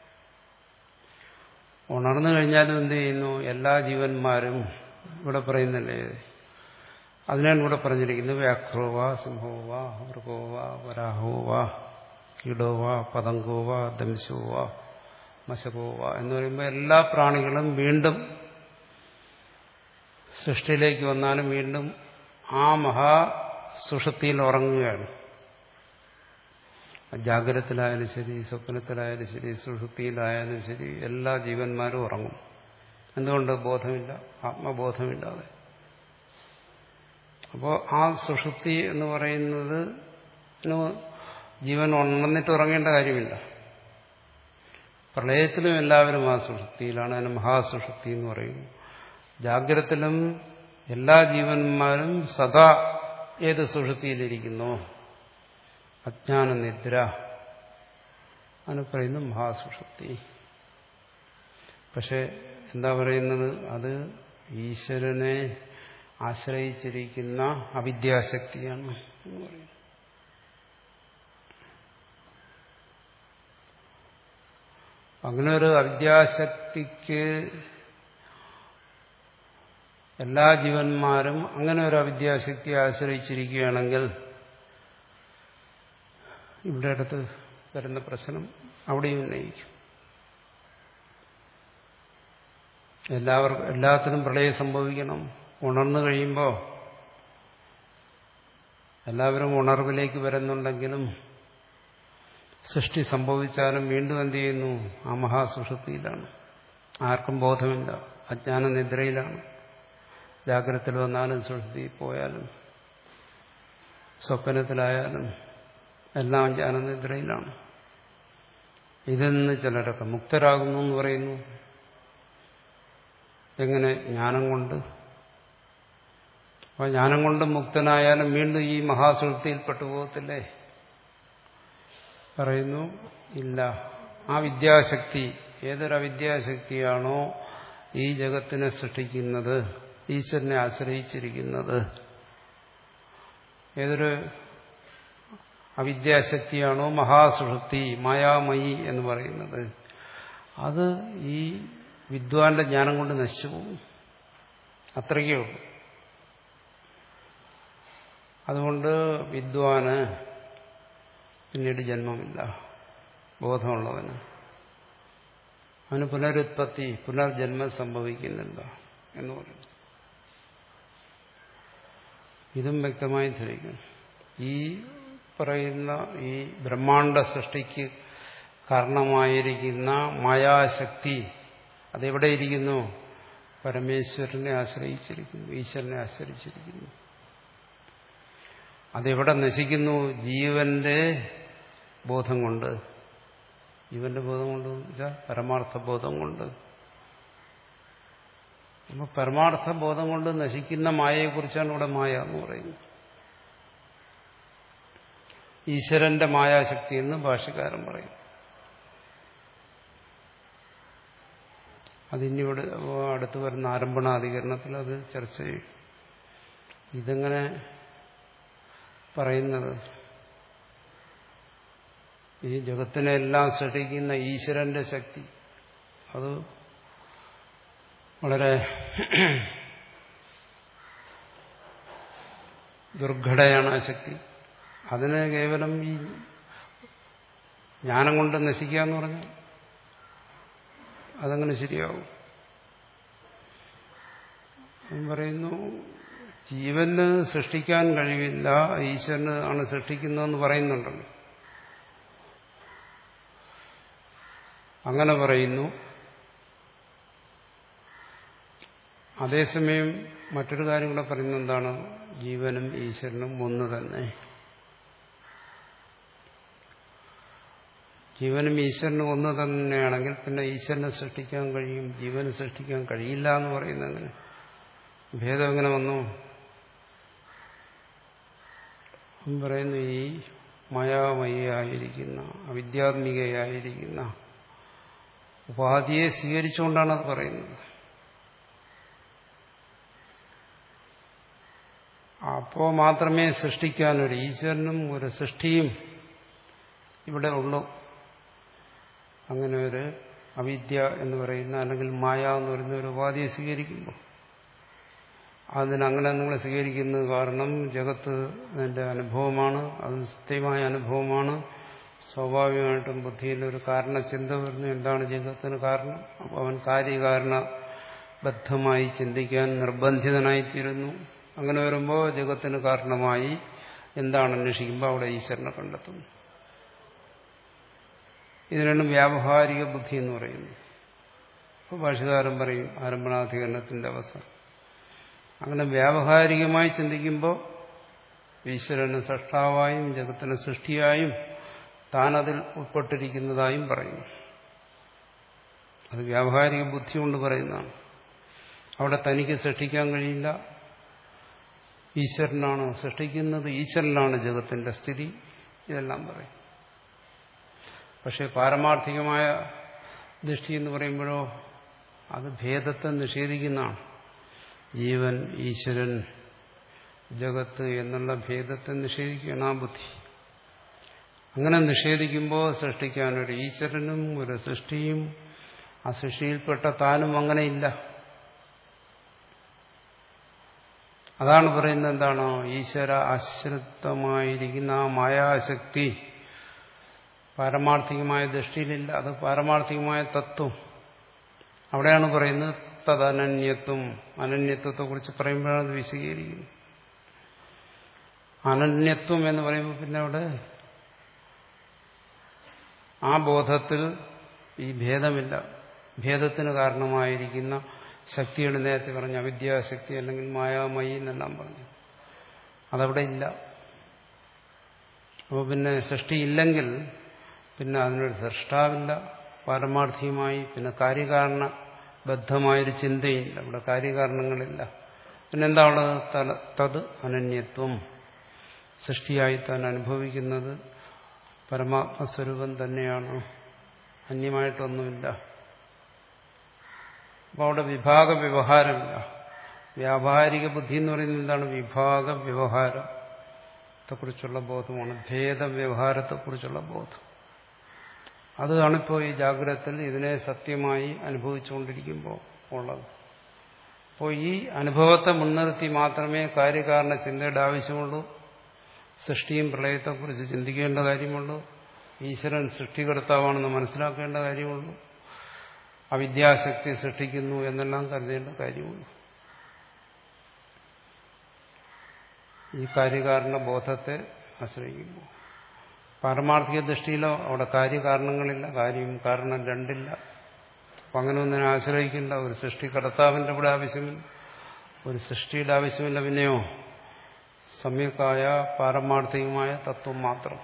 ഉണർന്നു കഴിഞ്ഞാലും എന്ത് ചെയ്യുന്നു? എല്ലാ ജീവന്മാരും ഇവിടെ പറയുന്നില്ലേ, അതിനാണ് ഇവിടെ പറഞ്ഞിരിക്കുന്നത്. വ്യാഘ്രോവ സിംഹോവ മൃഗോവ വരാഹോവ കീടോവ പതങ്കോവ ദംശോവ മശകോവ എന്ന് പറയുമ്പോൾ എല്ലാ പ്രാണികളും വീണ്ടും സൃഷ്ടിയിലേക്ക് വന്നാലും വീണ്ടും ആ മഹാസുഷുപ്തിയിൽ ഉറങ്ങുകയാണ്. ജാഗ്രതത്തിലായാലും ശരി, സ്വപ്നത്തിലായാലും ശരി, സുഷുപ്തിയിലായാലും ശരി, എല്ലാ ജീവന്മാരും ഉറങ്ങും. എന്തുകൊണ്ട്? ബോധമില്ല, ആത്മബോധമില്ലാതെ. അപ്പോൾ ആ സുഷുപ്തി എന്ന് പറയുന്നത് ജീവൻ ഉണർന്നിട്ട് ഉറങ്ങേണ്ട കാര്യമില്ല. പ്രളയത്തിലും എല്ലാവരും ആ സുഷുപ്തിയിലാണ്. അതിന് മഹാസുഷുപ്തി എന്ന് പറയുന്നു. ജാഗ്രതത്തിലും എല്ലാ ജീവന്മാരും സദാ ഏത് സുഷുപ്തിയിലിരിക്കുന്നു? അജ്ഞാനനിദ്ര, അതിന് പറയുന്നു മഹാസുഷുപ്തി. പക്ഷെ എന്താ പറയുന്നത്? അത് ഈശ്വരനെ ആശ്രയിച്ചിരിക്കുന്ന അവിദ്യാശക്തിയാണ് എന്ന് പറയുന്നു. അങ്ങനെ ഒരു അവിദ്യാശക്തിക്ക് എല്ലാ ജീവന്മാരും അങ്ങനെ ഒരു അവിദ്യാശക്തിയെ ആശ്രയിച്ചിരിക്കുകയാണെങ്കിൽ ഇവിടെ അടുത്ത് വരുന്ന പ്രശ്നം അവിടെയും ഉന്നയിക്കും. എല്ലാവർക്കും എല്ലാത്തിനും പ്രളയം സംഭവിക്കണം. ഉണർന്നു കഴിയുമ്പോൾ എല്ലാവരും ഉണർവിലേക്ക് വരുന്നുണ്ടെങ്കിലും സൃഷ്ടി സംഭവിച്ചാലും വീണ്ടും എന്ത് ചെയ്യുന്നു? ആ മഹാസുഷുപ്തിയിലാണ്. ആർക്കും ബോധമില്ല, അജ്ഞാന നിദ്രയിലാണ്. ജാഗ്രതത്തിൽ വന്നാലും സുഷുപ്തി പോയാലും സ്വപ്നത്തിലായാലും എല്ലാം ജ്ഞാനനിദ്രയിലാണ്. ഇതിൽ നിന്ന് ചിലരൊക്കെ മുക്തരാകുന്നു എന്ന് പറയുന്നു. എങ്ങനെ? ജ്ഞാനം കൊണ്ട്. അപ്പോൾ ജ്ഞാനം കൊണ്ട് മുക്തനായാലും വീണ്ടും ഈ മഹാസുഷുപ്തിയിൽപ്പെട്ടു പോകത്തില്ലേ? പറയുന്നു ഇല്ല. ആ വിദ്യാശക്തി, ഏതൊരു അവിദ്യാശക്തിയാണോ ഈ ജഗത്തിനെ സൃഷ്ടിക്കുന്നത്, ഈശ്വരനെ ആശ്രയിച്ചിരിക്കുന്നത്, ഏതൊരു അവിദ്യാശക്തിയാണോ മഹാസുഷുപ്തി മായാമയി എന്ന് പറയുന്നത്, അത് ഈ വിദ്വാന്റെ ജ്ഞാനം കൊണ്ട് നശിച്ചു പോകും. അത്രയ്ക്കേ ഉള്ളൂ. അതുകൊണ്ട് വിദ്വാന് പിന്നീട് ജന്മമില്ല. ബോധമുള്ളവന് അവന് പുനരുത്പത്തി, പുനർജന്മം സംഭവിക്കുന്നില്ല എന്ന് പറയുന്നു. ഇതും വ്യക്തമായി ധരിക്കണം. ഈ പറയുന്ന ഈ ബ്രഹ്മാണ്ഡ സൃഷ്ടിക്ക് കാരണമായിരിക്കുന്ന മായാശക്തി അതെവിടെയിരിക്കുന്നു? പരമേശ്വരനെ ആശ്രയിച്ചിരിക്കുന്നു, ഈശ്വരനെ ആശ്രയിച്ചിരിക്കുന്നു. അതെവിടെ നശിക്കുന്നു? ജീവന്റെ ബോധം കൊണ്ട്. ജീവന്റെ ബോധം കൊണ്ട് വെച്ചാൽ പരമാർത്ഥ ബോധം കൊണ്ട്. അപ്പൊ പരമാർത്ഥ ബോധം കൊണ്ട് നശിക്കുന്ന മായയെക്കുറിച്ചാണ് ഇവിടെ മായ എന്ന് പറയുന്നത്. ഈശ്വരന്റെ മായാശക്തി എന്ന് ഭാഷ്യകാരൻ പറയും. അതിനിവിടെ അടുത്ത് വരുന്ന ആരംഭണാധികരണത്തിൽ അത് ചർച്ച ചെയ്യും. ഇതെങ്ങനെ പറയുന്നത്? ഈ ജഗത്തിനെല്ലാം സൃഷ്ടിക്കുന്ന ഈശ്വരന്റെ ശക്തി അത് വളരെ ദുർഘടയാണ്. ആ ശക്തി അതിനെ കേവലം ഈ ജ്ഞാനം കൊണ്ട് നശിക്കുക എന്ന് പറഞ്ഞാൽ അതങ്ങനെ ശരിയാവും. പറയുന്നു ജീവന് സൃഷ്ടിക്കാൻ കഴിവില്ല, ഈശ്വരന് ആണ് സൃഷ്ടിക്കുന്നതെന്ന് പറയുന്നുണ്ടല്ലോ. അങ്ങനെ പറയുന്നു. അതേസമയം മറ്റൊരു കാര്യം കൂടെ പറയുന്നത് എന്താണ്? ജീവനും ഈശ്വരനും ഒന്ന് തന്നെ. ജീവനും ഈശ്വരനും ഒന്ന് തന്നെയാണെങ്കിൽ പിന്നെ ഈശ്വരനെ സൃഷ്ടിക്കാൻ കഴിയും, ജീവനെ സൃഷ്ടിക്കാൻ കഴിയില്ല എന്ന് പറയുന്നത് എങ്ങനെ? ഭേദം എങ്ങനെ വന്നു? പറയുന്നു ഈ മായാമയിയായിരിക്കുന്ന അവിദ്യാത്മികയായിരിക്കുന്ന ഉപാധിയെ സ്വീകരിച്ചുകൊണ്ടാണ് അത് പറയുന്നത്. അപ്പോൾ മാത്രമേ സൃഷ്ടിക്കാനൊരു ഈശ്വരനും ഒരു സൃഷ്ടിയും ഇവിടെ ഉള്ളൂ. അങ്ങനെ ഒരു അവിദ്യ എന്ന് പറയുന്ന അല്ലെങ്കിൽ മായ എന്ന് പറയുന്ന ഒരു ഉപാധിയെ സ്വീകരിക്കുമ്പോൾ അതിനങ്ങനെ നിങ്ങൾ സ്വീകരിക്കുന്നത് കാരണം ജഗത്ത് അതിൻ്റെ അനുഭവമാണ്, അത് സത്യമായ അനുഭവമാണ്. സ്വാഭാവികമായിട്ടും ബുദ്ധിയിൽ ഒരു കാരണചിന്ത വരുന്നു, എന്താണ് ജഗത്തിന് കാരണം. അപ്പോൾ അവൻ കാര്യകാരണബദ്ധമായി ചിന്തിക്കാൻ നിർബന്ധിതനായിത്തീരുന്നു. അങ്ങനെ വരുമ്പോൾ ജഗത്തിന് കാരണമായി എന്താണ് അന്വേഷിക്കുമ്പോൾ അവിടെ ഈശ്വരനെ കണ്ടെത്തുന്നു. ഇതിനാണ് വ്യാവഹാരിക ബുദ്ധി എന്ന് പറയുന്നത്. അപ്പോൾ ഭാഷകാരൻ പറയും ആരംഭണാധികരണത്തിന്റെ അവസാനം അങ്ങനെ വ്യാവഹാരികമായി ചിന്തിക്കുമ്പോൾ ഈശ്വരന് സൃഷ്ടാവായും ജഗത്തിന് സൃഷ്ടിയായും താനതിൽ ഉൾപ്പെട്ടിരിക്കുന്നതായും പറയുന്നു. അത് വ്യാവഹാരിക ബുദ്ധി കൊണ്ട് പറയുന്നതാണ്. അവിടെ തനിക്ക് സൃഷ്ടിക്കാൻ കഴിയില്ല, ഈശ്വരനാണ് സൃഷ്ടിക്കുന്നത്, ഈശ്വരനാണ് ജഗത്തിന്റെ സ്ഥിതി, ഇതെല്ലാം പറയും. പക്ഷെ പാരമാർത്ഥികമായ ദൃഷ്ടി എന്ന് പറയുമ്പോഴോ അത് ഭേദത്തെ നിഷേധിക്കുന്നതാണ്. ജീവൻ, ഈശ്വരൻ, ജഗത്ത് എന്നുള്ള ഭേദത്തെ നിഷേധിക്കുകയാണ് ആ ബുദ്ധി. അങ്ങനെ നിഷേധിക്കുമ്പോൾ സൃഷ്ടിക്കാനൊരു ഈശ്വരനും ഒരു സൃഷ്ടിയും ആ സൃഷ്ടിയിൽപ്പെട്ട താനും അങ്ങനെയില്ല. അതാണ് പറയുന്നത് എന്താണോ ഈശ്വര ആശ്രിതമായിരിക്കുന്ന ആ മായാശക്തി പാരമാർത്ഥികമായ ദൃഷ്ടിയിലില്ല. അത് പാരമാർത്ഥികമായ തത്വം. അവിടെയാണ് പറയുന്നത് തദനന്യത്വം. അനന്യത്വത്തെക്കുറിച്ച് പറയുമ്പോഴാണ് അത് വിശദീകരിക്കുന്നത്. അനന്യത്വം എന്ന് പറയുമ്പോൾ പിന്നെ അവിടെ ആ ബോധത്തിൽ ഈ ഭേദമില്ല. ഭേദത്തിന് കാരണമായിരിക്കുന്ന ശക്തിയുടെ നേരത്തെ പറഞ്ഞ അവിദ്യാശക്തി അല്ലെങ്കിൽ മായാമയി എന്നെല്ലാം പറഞ്ഞു, അതവിടെ ഇല്ല. അപ്പോൾ പിന്നെ സൃഷ്ടിയില്ലെങ്കിൽ പിന്നെ അതിനൊരു സൃഷ്ടാവില്ല പാരമാർത്ഥികമായി. പിന്നെ കാര്യകാരണ ബദ്ധമായൊരു ചിന്തയില്ല, അവിടെ കാര്യകാരണങ്ങളില്ല. പിന്നെന്താ ഉള്ളത്? തത് അനന്യത്വം. സൃഷ്ടിയായി താൻ അനുഭവിക്കുന്നത് പരമാത്മസ്വരൂപം തന്നെയാണ്, അന്യമായിട്ടൊന്നുമില്ല. അപ്പോൾ അവിടെ വിഭാഗ വ്യവഹാരമില്ല. വ്യാവഹാരിക ബുദ്ധി എന്ന് പറയുന്നത് എന്താണ്? വിഭാഗ വ്യവഹാരത്തെക്കുറിച്ചുള്ള ബോധമാണ്, ഭേദവ്യവഹാരത്തെക്കുറിച്ചുള്ള ബോധം. അതാണിപ്പോൾ ഈ ജാഗ്രതത്തിൽ ഇതിനെ സത്യമായി അനുഭവിച്ചുകൊണ്ടിരിക്കുമ്പോൾ ഉള്ളത്. അപ്പോൾ ഈ അനുഭവത്തെ മുൻനിർത്തി മാത്രമേ കാര്യകാരണ ചിന്തയുടെ ആവശ്യമുള്ളൂ. സൃഷ്ടിയും പ്രളയത്തെക്കുറിച്ച് ചിന്തിക്കേണ്ട കാര്യമുള്ളൂ. ഈശ്വരൻ സൃഷ്ടികർത്താവാണെന്ന് മനസ്സിലാക്കേണ്ട കാര്യമുള്ളൂ. അവിദ്യാശക്തി സൃഷ്ടിക്കുന്നു എന്നെല്ലാം കരുതേണ്ട കാര്യമുള്ളൂ. ഈ കാര്യകാരണ ബോധത്തെ ആശ്രയിക്കുമ്പോൾ പാരമാർത്ഥിക ദൃഷ്ടിയിലോ അവിടെ കാര്യകാരണങ്ങളില്ല, കാര്യം കാരണം രണ്ടില്ല. അപ്പം അങ്ങനെ ഒന്നിനെ ആശ്രയിക്കേണ്ട. ഒരു സൃഷ്ടികർത്താവിൻ്റെ ഇവിടെ ആവശ്യമില്ല, ഒരു സൃഷ്ടിയുടെ ആവശ്യമില്ല. പിന്നെയോ സമ്യക്കായ പാരമാർത്ഥികമായ തത്വം മാത്രം.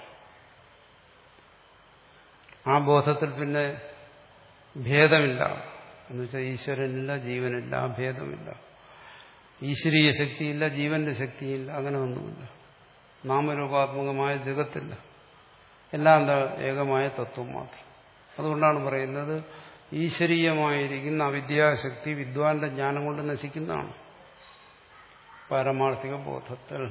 ആ ബോധത്തിൽ പിന്നെ ഭേദമില്ല എന്ന് വെച്ചാൽ ഈശ്വരനില്ല, ജീവനില്ല, ആ ഭേദമില്ല. ഈശ്വരീയ ശക്തിയില്ല, ജീവന്റെ ശക്തിയില്ല, അങ്ങനെ ഒന്നുമില്ല. നാമരൂപാത്മകമായ ജഗത്തില്ല, എല്ലാം എന്താ ഏകമായ തത്വം മാത്രം. അതുകൊണ്ടാണ് പറയുന്നത് ഈശ്വരീയമായിരിക്കുന്ന അവിദ്യാശക്തി വിദ്വാന്റെ ജ്ഞാനം കൊണ്ട് നശിക്കുന്നതാണ് പാരമാർത്ഥിക ബോധത്തിൽ.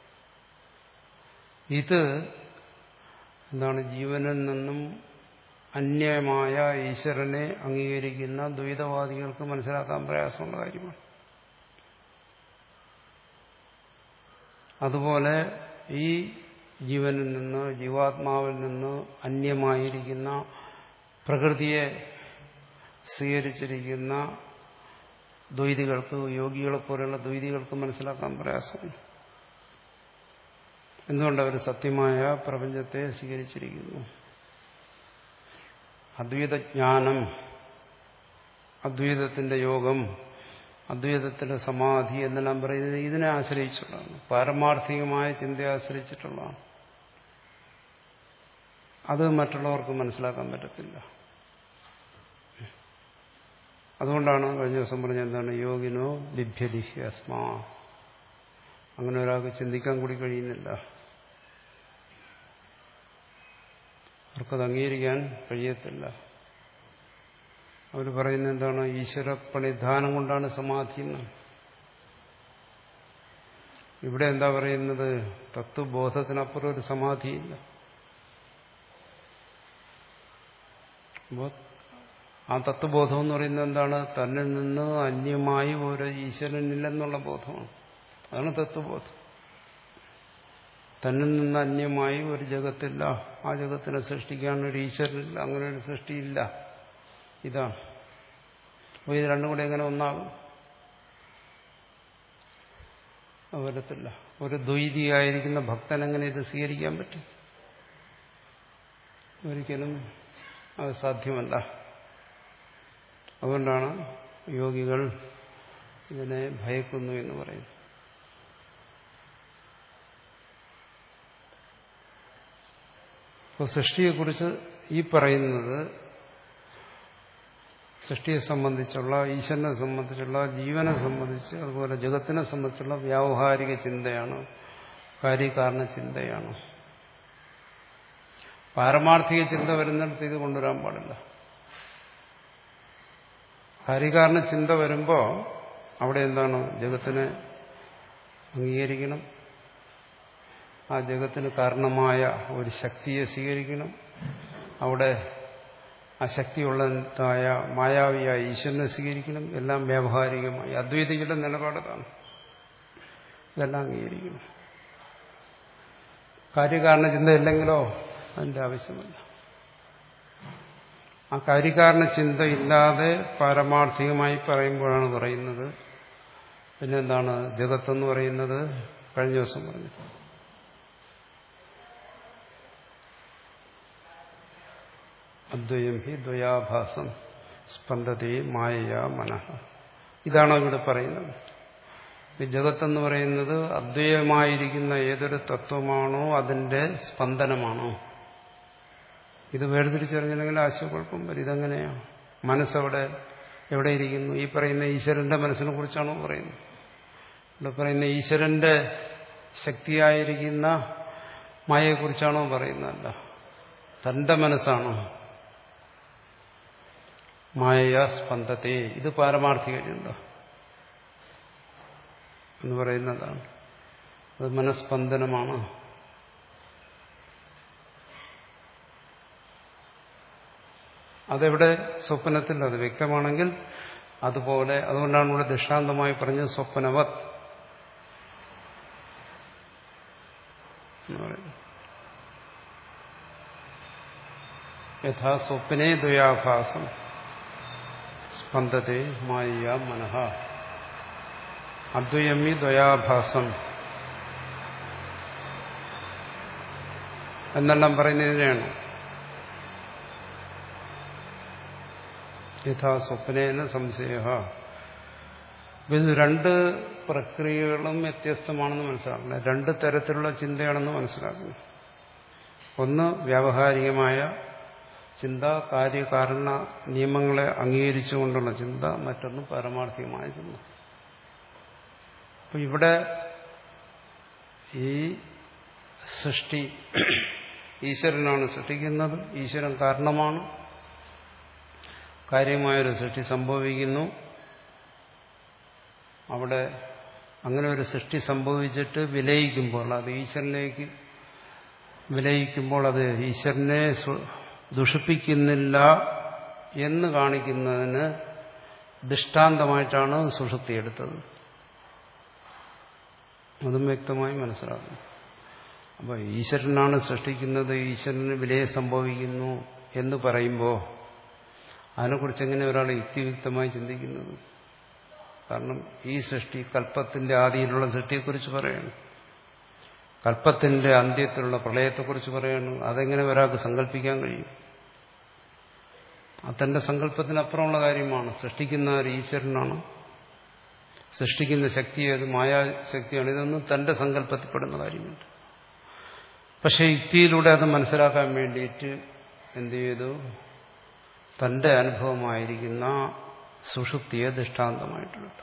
ഇത് എന്താണ്? ജീവനിൽ നിന്നും അന്യമായ ഈശ്വരനെ അംഗീകരിക്കുന്ന ദ്വൈതവാദികൾക്ക് മനസ്സിലാക്കാൻ പ്രയാസമുള്ള കാര്യമാണ്. അതുപോലെ ഈ ജീവനിൽ നിന്ന്, ജീവാത്മാവിൽ നിന്ന് അന്യമായിരിക്കുന്ന പ്രകൃതിയെ സ്വീകരിച്ചിരിക്കുന്ന ദ്വൈതികൾക്ക്, യോഗികളെ പോലെയുള്ള ദ്വൈതികൾക്ക് മനസ്സിലാക്കാൻ പ്രയാസമാണ്. എന്തുകൊണ്ടവർ സത്യമായ പ്രപഞ്ചത്തെ സ്വീകരിച്ചിരിക്കുന്നു? അദ്വൈതജ്ഞാനം, അദ്വൈതത്തിന്റെ യോഗം, അദ്വൈതത്തിന്റെ സമാധി എന്നെല്ലാം പറയുന്നത് ഇതിനെ ആശ്രയിച്ചുള്ളതാണ്. പാരമാർത്ഥികമായ ചിന്തയെ ആശ്രയിച്ചിട്ടുള്ളതാണ്. അത് മറ്റുള്ളവർക്ക് മനസ്സിലാക്കാൻ പറ്റത്തില്ല. അതുകൊണ്ടാണ് കഴിഞ്ഞ ദിവസം പറഞ്ഞ എന്താണ് യോഗിനോ ബിഭ്യതി അസ്മാ. അങ്ങനെ ഒരാൾക്ക് ചിന്തിക്കാൻ കൂടി കഴിയുന്നില്ല. അവർക്കത് അംഗീകരിക്കാൻ കഴിയത്തില്ല. അവർ പറയുന്നത് എന്താണ്? ഈശ്വര പ്രണിധാനം കൊണ്ടാണ് സമാധി എന്ന്. ഇവിടെ എന്താ പറയുന്നത്? തത്വബോധത്തിനപ്പുറം ഒരു സമാധിയില്ല. ആ തത്വബോധം എന്ന് പറയുന്നത് എന്താണ്? തന്നിൽ നിന്ന് അന്യമായി ഒരു ഈശ്വരനില്ലെന്നുള്ള ബോധമാണ്. അതാണ് തത്വബോധം. തന്നിൽ നിന്ന് അന്യമായി ഒരു ജഗത്തില്ല, ആ ജഗത്തിനെ സൃഷ്ടിക്കാൻ ഒരു ഈശ്വരനില്ല, അങ്ങനെ ഒരു സൃഷ്ടിയില്ല. ഇതാണ്. അപ്പോൾ ഇത് രണ്ടും കൂടെ എങ്ങനെ ഒന്നാകും? വരത്തില്ല. ഒരു ദ്വൈതിയായിരിക്കുന്ന ഭക്തൻ എങ്ങനെ ഇത് സ്വീകരിക്കാൻ പറ്റും? ഒരിക്കലും അത് സാധ്യമല്ല. അതുകൊണ്ടാണ് യോഗികൾ ഇതിനെ ഭയക്കുന്നു എന്ന് പറയുന്നത്. അപ്പോൾ സൃഷ്ടിയെക്കുറിച്ച് ഈ പറയുന്നത് സൃഷ്ടിയെ സംബന്ധിച്ചുള്ള, ഈശ്വരനെ സംബന്ധിച്ചുള്ള, ജീവനെ സംബന്ധിച്ച്, അതുപോലെ ജഗത്തിനെ സംബന്ധിച്ചുള്ള വ്യാവഹാരിക ചിന്തയാണ്, കാര്യകാരണ ചിന്തയാണ്. പാരമാർത്ഥിക ചിന്ത വരുന്നിടത്ത് ഇത് കൊണ്ടുവരാൻ പാടില്ല. കാര്യകാരണ ചിന്ത വരുമ്പോൾ അവിടെ എന്താണ്? ജഗത്തിനെ അംഗീകരിക്കണം, ആ ജഗത്തിന് കാരണമായ ഒരു ശക്തിയെ സ്വീകരിക്കണം, അവിടെ ആ ശക്തിയുള്ളതായ മായാവിയായ ഈശ്വരനെ സ്വീകരിക്കണം. എല്ലാം വ്യാവഹാരികമായി അദ്വൈതികളുടെ നിലപാടാണ്. ഇതെല്ലാം അംഗീകരിക്കണം. കാര്യകാരണ ചിന്ത ഇല്ലെങ്കിലോ അതിന്റെ ആവശ്യമില്ല. ആ കാര്യകാരണ ചിന്ത ഇല്ലാതെ പാരമാർത്ഥികമായി പറയുമ്പോഴാണ് പറയുന്നത്. പിന്നെന്താണ് ജഗത്തെന്ന് പറയുന്നത്? കഴിഞ്ഞ ദിവസം പറഞ്ഞു, അദ്വയം ഹി ദ്വയാഭാസം സ്പന്ദതേ മായയാ മനഃ. ഇതാണോ ഇവിടെ പറയുന്നത്? ഈ ജഗത്തെന്ന് പറയുന്നത് അദ്വയമായിരിക്കുന്ന ഏതൊരു തത്വമാണോ അതിന്റെ സ്പന്ദനമാണോ? ഇത് വേർതിരിച്ചറിഞ്ഞില്ലെങ്കിൽ ആശയക്കുഴപ്പം വരും. ഇതെങ്ങനെയാണ്? മനസ്സെവിടെ എവിടെ ഇരിക്കുന്നു? ഈ പറയുന്ന ഈശ്വരന്റെ മനസ്സിനെ കുറിച്ചാണോ പറയുന്നത്? ഇവിടെ പറയുന്ന ഈശ്വരന്റെ ശക്തിയായിരിക്കുന്ന മായയെക്കുറിച്ചാണോ പറയുന്നതല്ല, തന്റെ മനസ്സാണോ? മായയാ സ്പന്ദത്തെ. ഇത് പാരമാർത്ഥിക ചിന്ത എന്ന് പറയുന്നതാണ്. അത് മനസ്പന്ദനമാണ്. അതെവിടെ? സ്വപ്നത്തിൽ. അത് വ്യക്തമാണെങ്കിൽ അതുപോലെ. അതുകൊണ്ടാണ് ഇവിടെ ദൃഷ്ടാന്തമായി പറഞ്ഞത് സ്വപ്നവത് എന്ന് പറയുന്നത്. യഥാ സ്വപ്നേ ദ്വയാഭാസം സ്പന്ദത്തെ മായ മനഃ. അദ്വയമി ദ്വയാഭാസം എന്നെല്ലാം പറയുന്നതിനെയാണ്. യഥാ സ്വപ്നേന സംശയ. ഇത് രണ്ട് പ്രക്രിയകളും വ്യത്യസ്തമാണെന്ന് മനസ്സിലാക്കണം. രണ്ട് തരത്തിലുള്ള ചിന്തയാണെന്ന് മനസ്സിലാക്കണം. ഒന്ന് വ്യാവഹാരികമായ ചിന്ത, കാര്യകാരണ നിയമങ്ങളെ അംഗീകരിച്ചുകൊണ്ടുള്ള ചിന്ത. മറ്റൊന്ന് പാരമാർത്ഥികമായ ചിന്ത. അപ്പൊ ഇവിടെ ഈ സൃഷ്ടി ഈശ്വരനാണ് സൃഷ്ടിക്കുന്നത്, ഈശ്വരൻ കാരണമാണ്, കാര്യമായൊരു സൃഷ്ടി സംഭവിക്കുന്നു. അവിടെ അങ്ങനെ ഒരു സൃഷ്ടി സംഭവിച്ചിട്ട് വിലയിക്കുമ്പോൾ, അത് ഈശ്വരനിലേക്ക് വിലയിക്കുമ്പോൾ അത് ഈശ്വരനെ ദുഷിപ്പിക്കുന്നില്ല എന്ന് കാണിക്കുന്നതിന് ദൃഷ്ടാന്തമായിട്ടാണ് സുഷുപ്തി എടുത്തത്. അതും വ്യക്തമായി മനസ്സിലാക്കണം. അപ്പോൾ ഈശ്വരനാണ് സൃഷ്ടിക്കുന്നത്, ഈശ്വരന് വിലയെ സംഭവിക്കുന്നു എന്ന് പറയുമ്പോൾ അതിനെക്കുറിച്ച് എങ്ങനെ ഒരാൾ യുക്തിയുക്തമായി ചിന്തിക്കുന്നത്? കാരണം ഈ സൃഷ്ടി കൽപ്പത്തിന്റെ ആദിയിലുള്ള സൃഷ്ടിയെക്കുറിച്ച് പറയണം, കൽപ്പത്തിന്റെ അന്ത്യത്തിലുള്ള പ്രളയത്തെക്കുറിച്ച് പറയണം. അതെങ്ങനെ ഒരാൾക്ക് സങ്കല്പിക്കാൻ കഴിയും? അത് തന്റെ സങ്കല്പത്തിനപ്പുറമുള്ള കാര്യമാണ്. സൃഷ്ടിക്കുന്ന ഒരു ഈശ്വരനാണ്, സൃഷ്ടിക്കുന്ന ശക്തി അത് മായാശക്തിയാണ്. ഇതൊന്നും തന്റെ സങ്കല്പത്തിൽപ്പെടുന്ന കാര്യമുണ്ട്. പക്ഷെ യുക്തിയിലൂടെ അത് മനസ്സിലാക്കാൻ വേണ്ടിയിട്ട് എന്ത് ചെയ്തു? തന്റെ അനുഭവമായിരിക്കുന്ന സുഷുപ്തിയെ ദൃഷ്ടാന്തമായിട്ടെടുത്തു.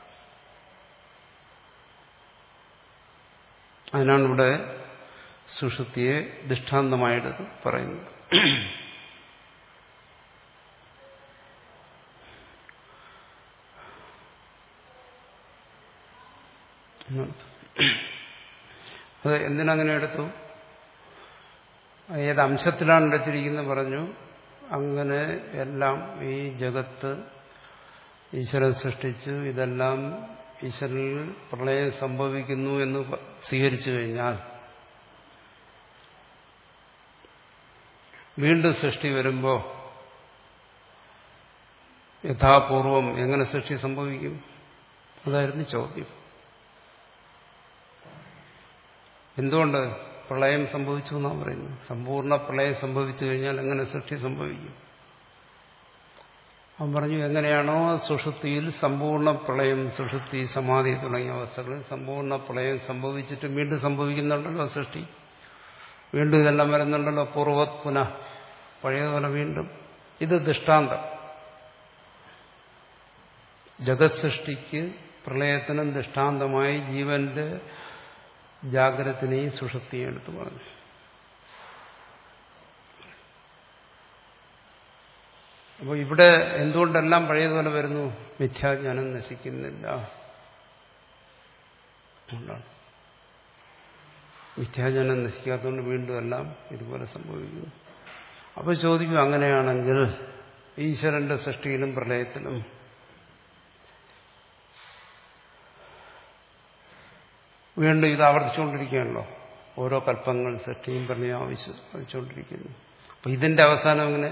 അതിനാണ് ഇവിടെ സുഷുപ്തിയെ ദൃഷ്ടാന്തമായിട്ട് പറയുന്നത്. അത് എന്തിനങ്ങനെ എടുത്തു? ഏത് അംശത്തിലാണ് എടുത്തിരിക്കുന്നത് പറഞ്ഞു. അങ്ങനെ എല്ലാം ഈ ജഗത്ത് ഈശ്വരൻ സൃഷ്ടിച്ചു, ഇതെല്ലാം ഈശ്വരനിൽ പ്രളയം സംഭവിക്കുന്നു എന്ന് സ്വീകരിച്ചു കഴിഞ്ഞാൽ വീണ്ടും സൃഷ്ടി വരുമ്പോൾ യഥാപൂർവം എങ്ങനെ സൃഷ്ടി സംഭവിക്കും? അതായിരുന്നു ചോദ്യം. എന്തുകൊണ്ട് പ്രളയം സംഭവിച്ചു എന്നാണ് പറയുന്നത്? സമ്പൂർണ്ണ പ്രളയം സംഭവിച്ചു കഴിഞ്ഞാൽ എങ്ങനെ സൃഷ്ടി സംഭവിക്കും? അവൻ പറഞ്ഞു, എങ്ങനെയാണോ സുഷുപ്തിയിൽ സമ്പൂർണ്ണ പ്രളയം, സുഷുപ്തി, സമാധി തുടങ്ങിയ അവസ്ഥകളിൽ സമ്പൂർണ്ണ പ്രളയം സംഭവിച്ചിട്ട് വീണ്ടും സംഭവിക്കുന്നുണ്ടല്ലോ സൃഷ്ടി, വീണ്ടും ഇതെല്ലാം വരുന്നുണ്ടല്ലോ, പൂർവ്വത് പുനഃ, പഴയതുപോലെ വീണ്ടും. ഇത് ദൃഷ്ടാന്തം. ജഗത് സൃഷ്ടിക്ക് പ്രളയത്തിനും ദൃഷ്ടാന്തമായി ജീവന്റെ ജാഗ്രതത്തിനെയും സുഷുപ്തിയെയും എടുത്തു പറഞ്ഞു. അപ്പോൾ ഇവിടെ എന്തുകൊണ്ടെല്ലാം പഴയതുപോലെ വരുന്നു? മിഥ്യാജ്ഞാനം നശിക്കുന്നില്ല. അതുകൊണ്ടാണ് മിഥ്യാജ്ഞാനം നശിക്കാത്തതുകൊണ്ട് വീണ്ടും എല്ലാം ഇതുപോലെ സംഭവിക്കുന്നു. അപ്പോൾ ചോദിക്കും, അങ്ങനെയാണെങ്കിൽ ഈശ്വരന്റെ സൃഷ്ടിയിലും പ്രളയത്തിലും വീണ്ടും ഇത് ആവർത്തിച്ചുകൊണ്ടിരിക്കുകയാണല്ലോ. ഓരോ കൽപ്പങ്ങൾ സൃഷ്ടിയും പ്രളയം ആവശ്യപ്പെട്ടുകൊണ്ടിരിക്കുന്നു. അപ്പൊ ഇതിന്റെ അവസാനം എങ്ങനെ?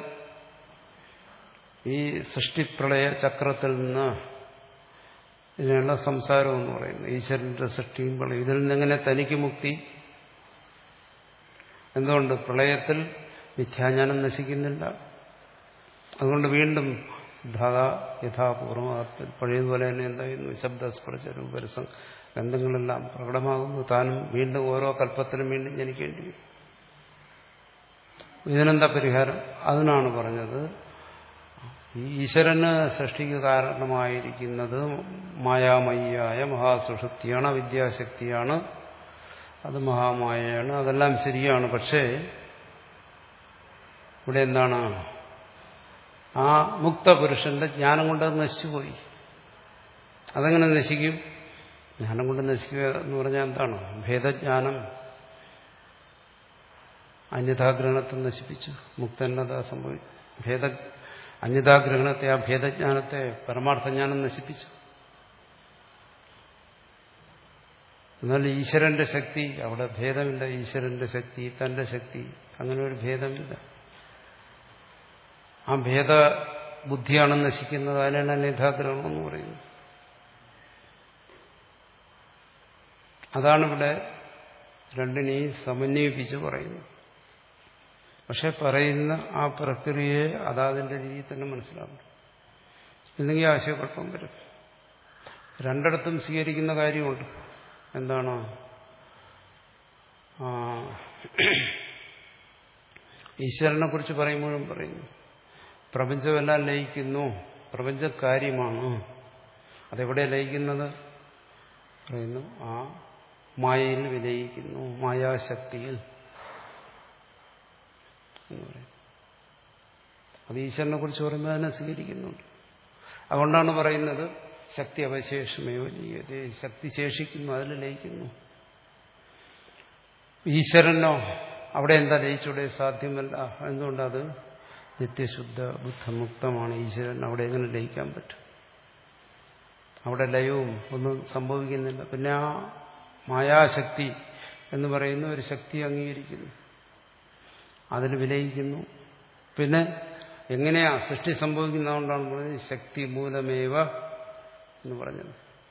ഈ സൃഷ്ടിപ്രളയ ചക്രത്തിൽ നിന്ന് ഇതിനുള്ള സംസാരം എന്ന് പറയുന്നത് ഈശ്വരന്റെ സൃഷ്ടിയും പ്രളയം, ഇതിൽ നിന്നെങ്ങനെ തനിക്ക് മുക്തി? എന്തുകൊണ്ട്? പ്രളയത്തിൽ മിഥ്യാജ്ഞാനം നശിക്കുന്നില്ല. അതുകൊണ്ട് വീണ്ടും ധാതാ യഥാപൂർവം പഴയതുപോലെ തന്നെ എന്തായിരുന്നു? ശബ്ദസ്പർശ രൂപരസ ഗന്ധങ്ങളെല്ലാം പ്രകടമാകുന്നു. താനും വീണ്ടും ഓരോ കൽപ്പത്തിലും വീണ്ടും ജനിക്കേണ്ടി വരും. ഇതിനെന്താ പരിഹാരം? അതിനാണ് പറഞ്ഞത്, ഈ ഈശ്വരന് സൃഷ്ടിക്ക് കാരണമായിരിക്കുന്നത് മായാമയ്യായ മഹാസുഷുപ്തിയാണ്, വിദ്യാശക്തിയാണ്, അത് മഹാമായയാണ്. അതെല്ലാം ശരിയാണ്. പക്ഷേ ഇവിടെ എന്താണ്? ആ മുക്തപുരുഷന്റെ ജ്ഞാനം കൊണ്ട് അത് നശിച്ചുപോയി. അതെങ്ങനെ നശിക്കും? ജ്ഞാനം കൊണ്ട് നശിക്കുക എന്ന് പറഞ്ഞാൽ എന്താണ്? ഭേദജ്ഞാനം അന്യഥാഗ്രഹണത്തെ നശിപ്പിച്ചു. മുക്തന്നത സംഭവിച്ചു. ഭേദ അന്യഥാഗ്രഹണത്തെ, ആ ഭേദജ്ഞാനത്തെ, പരമാർത്ഥജ്ഞാനം നശിപ്പിച്ചു. എന്നാൽ ഈശ്വരന്റെ ശക്തി, അവിടെ ഭേദമില്ല. ഈശ്വരന്റെ ശക്തി, തന്റെ ശക്തി, അങ്ങനെ ഒരു ഭേദമില്ല. ആ ഭേദ ബുദ്ധിയാണ് നശിക്കുന്നത്. അതിനാണ് അന്യഥാഗ്രഹണം എന്ന് പറയുന്നത്. അതാണിവിടെ രണ്ടിനെയും സമന്വയിപ്പിച്ച് പറയുന്നത്. പക്ഷെ പറയുന്ന ആ പ്രക്രിയയെ അതാതിന്റെ രീതിയിൽ തന്നെ മനസ്സിലാക്കണം. ഇല്ലെങ്കിൽ ആശയക്കുഴപ്പം വരും. രണ്ടിടത്തും സ്വീകരിക്കുന്ന കാര്യമുണ്ട്. എന്താണ്? ഈശ്വരനെ കുറിച്ച് പറയുമ്പോഴും പറയുന്നു, പ്രപഞ്ചമെല്ലാം ലയിക്കുന്നു, പ്രപഞ്ചകാര്യമാണ്. അതെവിടെ ലയിക്കുന്നത്? പറയുന്നു, ആ മായയിൽ വിലയിക്കുന്നു, മായാശക്തിയിൽ എന്ന് പറയും. അത് ഈശ്വരനെ കുറിച്ച് പറയുമ്പോൾ അതിനെ സ്വീകരിക്കുന്നുണ്ട്. അതുകൊണ്ടാണ് പറയുന്നത് ശക്തി അവശേഷമേവ ലീയതേ, ശക്തി ശേഷിക്കുന്നു, അതിൽ ലയിക്കുന്നു. ഈശ്വരനോ അവിടെ എന്താ ലയിച്ചൂടെ? സാധ്യമല്ല. എന്തുകൊണ്ടത് നിത്യശുദ്ധ ബുദ്ധമുക്തമാണ് ഈശ്വരൻ. അവിടെ എങ്ങനെ ലയിക്കാൻ പറ്റും? അവിടെ ലയവും ഒന്നും സംഭവിക്കുന്നില്ല. പിന്നെ ആ മായാശക്തി എന്ന് പറയുന്ന ഒരു ശക്തി അംഗീകരിക്കുന്നു, അതിന് വിലയിക്കുന്നു. പിന്നെ എങ്ങനെയാ സൃഷ്ടി സംഭവിക്കുന്നതുകൊണ്ടാണ് പറഞ്ഞത് ശക്തി മൂലമേവ എന്ന് പറഞ്ഞത്.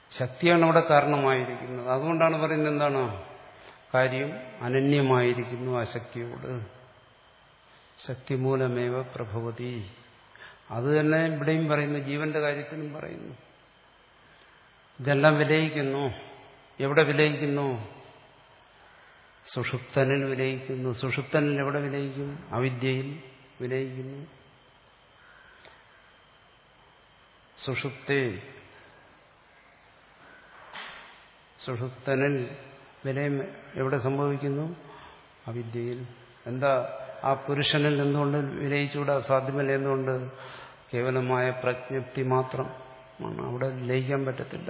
ശക്തിയാണ് അവിടെ കാരണമായിരിക്കുന്നത്. അതുകൊണ്ടാണ് പറയുന്നത് എന്താണ്? കാര്യം അനന്യമായിരിക്കുന്നു ആ ശക്തിയോട്. ശക്തി മൂലമേവ പ്രഭവതി. അത് തന്നെ ഇവിടെയും പറയുന്നു, ജീവന്റെ കാര്യത്തിനും പറയുന്നു. ഇതെല്ലാം വിലയിക്കുന്നു. എവിടെ വിലയിക്കുന്നു? സുഷുപ്തനിൽ വിലയിക്കുന്നു. സുഷുപ്തനിൽ എവിടെ വിലയിക്കും? അവിദ്യയിൽ വിലയിക്കുന്നു. സുഷുപ്തേ സുഷുപ്തനിൽ വിലയം എവിടെ സംഭവിക്കുന്നു? അവിദ്യയിൽ. എന്താ ആ പുരുഷനിൽ എന്തുകൊണ്ട് വിലയിച്ചുകൂടാ? സാധ്യമല്ല. എന്തുകൊണ്ട്? കേവലമായ പ്രജ്ഞപ്തി മാത്രം ആണ്. അവിടെ ലയിക്കാൻ പറ്റത്തില്ല.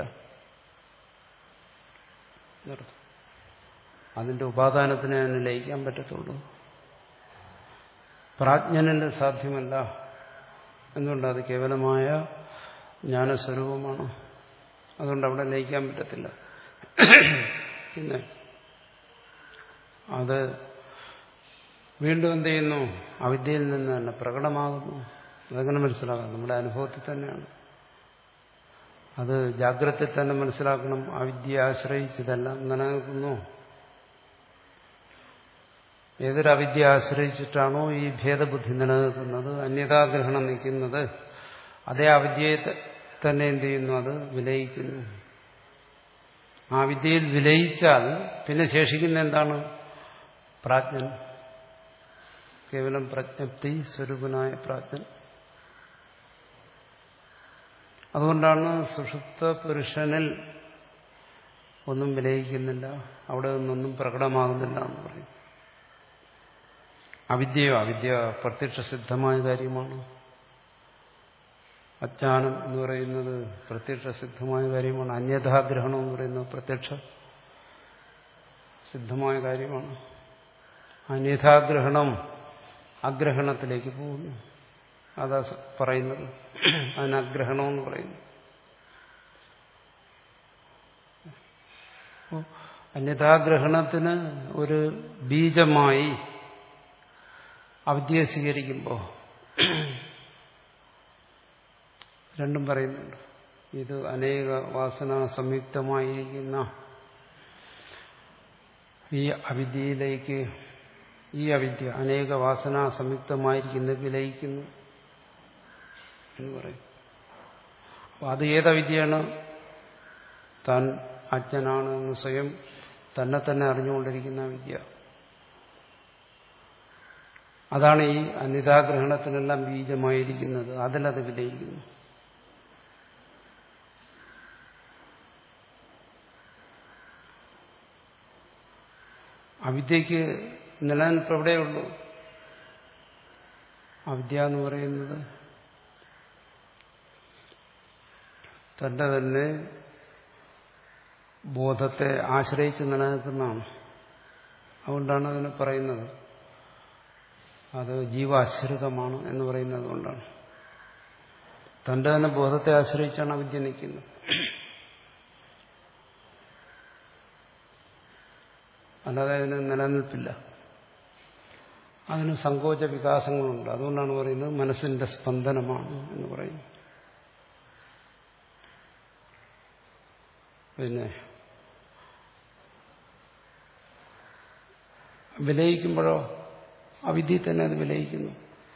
അതിന്റെ ഉപാദാനത്തിന് അതിന് ലയിക്കാൻ പറ്റത്തുള്ളൂ. പ്രാജ്ഞനിൽ സാധ്യമല്ല. എന്തുകൊണ്ട്? അത് കേവലമായ ജ്ഞാനസ്വരൂപമാണ്. അതുകൊണ്ട് അവിടെ ലയിക്കാൻ പറ്റത്തില്ല. പിന്നെ അത് വീണ്ടും എന്ത് ചെയ്യുന്നു? അവിദ്യയിൽ നിന്ന് തന്നെ പ്രകടമാകുന്നു. അതെങ്ങനെ മനസ്സിലാക്കാം? നമ്മുടെ അനുഭവത്തിൽ തന്നെയാണ്. അത് ജാഗ്രതയിൽ തന്നെ മനസ്സിലാക്കണം. അവിദ്യയെ ആശ്രയിച്ചിതെല്ലാം നിലനിൽക്കുന്നു. ഏതൊരു അവിദ്യ ആശ്രയിച്ചിട്ടാണോ ഈ ഭേദബുദ്ധി നിലനിൽക്കുന്നത്, അന്യതാഗ്രഹണം നിൽക്കുന്നത്, അതേ അവിദ്യയെ തന്നെ എന്ത് ചെയ്യുന്നു? അത് വിലയിക്കുന്നു. ആ വിദ്യയിൽ വിലയിച്ചാൽ പിന്നെ ശേഷിക്കുന്ന എന്താണ്? പ്രാജ്ഞൻ. കേവലം പ്രജ്ഞപ്തി സ്വരൂപനായ പ്രാജ്ഞൻ. അതുകൊണ്ടാണ് സുഷുപ്ത പുരുഷനിൽ ഒന്നും വിലയിക്കുന്നില്ല, അവിടെ നിന്നൊന്നും പ്രകടമാകുന്നില്ല എന്ന് പറയും. അവിദ്യയോ? അവിദ്യ പ്രത്യക്ഷസിദ്ധമായ കാര്യമാണ്. അജ്ഞാനം എന്ന് പറയുന്നത് പ്രത്യക്ഷസിദ്ധമായ കാര്യമാണ്. അന്യഥാഗ്രഹണം എന്ന് പറയുന്നത് പ്രത്യക്ഷ സിദ്ധമായ കാര്യമാണ്. അന്യഥാഗ്രഹണം അഗ്രഹണത്തിലേക്ക് പോകുന്നു. അതാ പറയുന്നത്. അതിനഗ്രഹണമെന്ന് പറയുന്നു. അന്യഥാഗ്രഹണത്തിന് ഒരു ബീജമായി അവിദ്യയെ സ്വീകരിക്കുമ്പോൾ രണ്ടും പറയുന്നുണ്ട്. ഇത് അനേക വാസന സംയുക്തമായിരിക്കുന്ന ഈ അവിദ്യയിലേക്ക്, ഈ അവിദ്യ അനേക വാസന സംയുക്തമായിരിക്കുന്ന വിലയിക്കുന്നു എന്ന് പറയും. അപ്പോൾ അത് ഏതവിദ്യയാണ്? താൻ അജ്ഞനാണ് എന്ന് സ്വയം തന്നെ തന്നെ അറിഞ്ഞുകൊണ്ടിരിക്കുന്ന വിദ്യ. അതാണ് ഈ അനിതാഗ്രഹണത്തിനെല്ലാം ബീജമായിരിക്കുന്നത്. അതിലത് വിലയിക്കുന്നു. അവിദ്യക്ക് നിലനിൽപ്പ് എവിടെയുള്ളൂ? അവിദ്യ എന്ന് പറയുന്നത് തന്റെ തന്നെ ബോധത്തെ ആശ്രയിച്ച് നിലനിൽക്കുന്നതാണ്. അതുകൊണ്ടാണ് അതിനെ പറയുന്നത് അത് ജീവാശ്രിതമാണ് എന്ന് പറയുന്നത് കൊണ്ടാണ്. തന്റെ തന്നെ ബോധത്തെ ആശ്രയിച്ചാണ് അവിദ്യ നിൽക്കുന്നത്. അല്ലാതെ അതിന് നിലനിൽപ്പില്ല. അതിന് സങ്കോച വികാസങ്ങളുണ്ട്. അതുകൊണ്ടാണ് പറയുന്നത് മനസ്സിന്റെ സ്പന്ദനമാണ് എന്ന് പറയുന്നത്. പിന്നെ വിലയിക്കുമ്പോഴോ അവിദ്യയിൽ തന്നെ അത് വിലയിക്കുന്നു.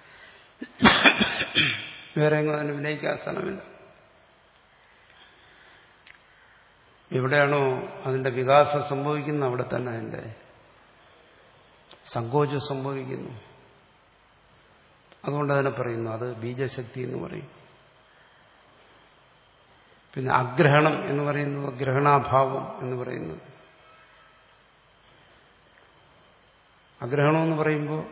വേറെ എങ്ങും അതിന് വിലയിക്കാൻ സ്ഥലമില്ല. എവിടെയാണോ അതിന്റെ വികാസം സംഭവിക്കുന്നത് അവിടെ തന്നെ അതിന്റെ സങ്കോചം സംഭവിക്കുന്നു. അതുകൊണ്ട് അതിനെ പറയുന്നു അത് ബീജശക്തി എന്ന് പറയും. പിന്നെ അഗ്രഹണം എന്ന് പറയുന്നത് ഗ്രഹണാഭാവം എന്ന് പറയുന്നത്. അഗ്രഹണം എന്ന് പറയുമ്പോൾ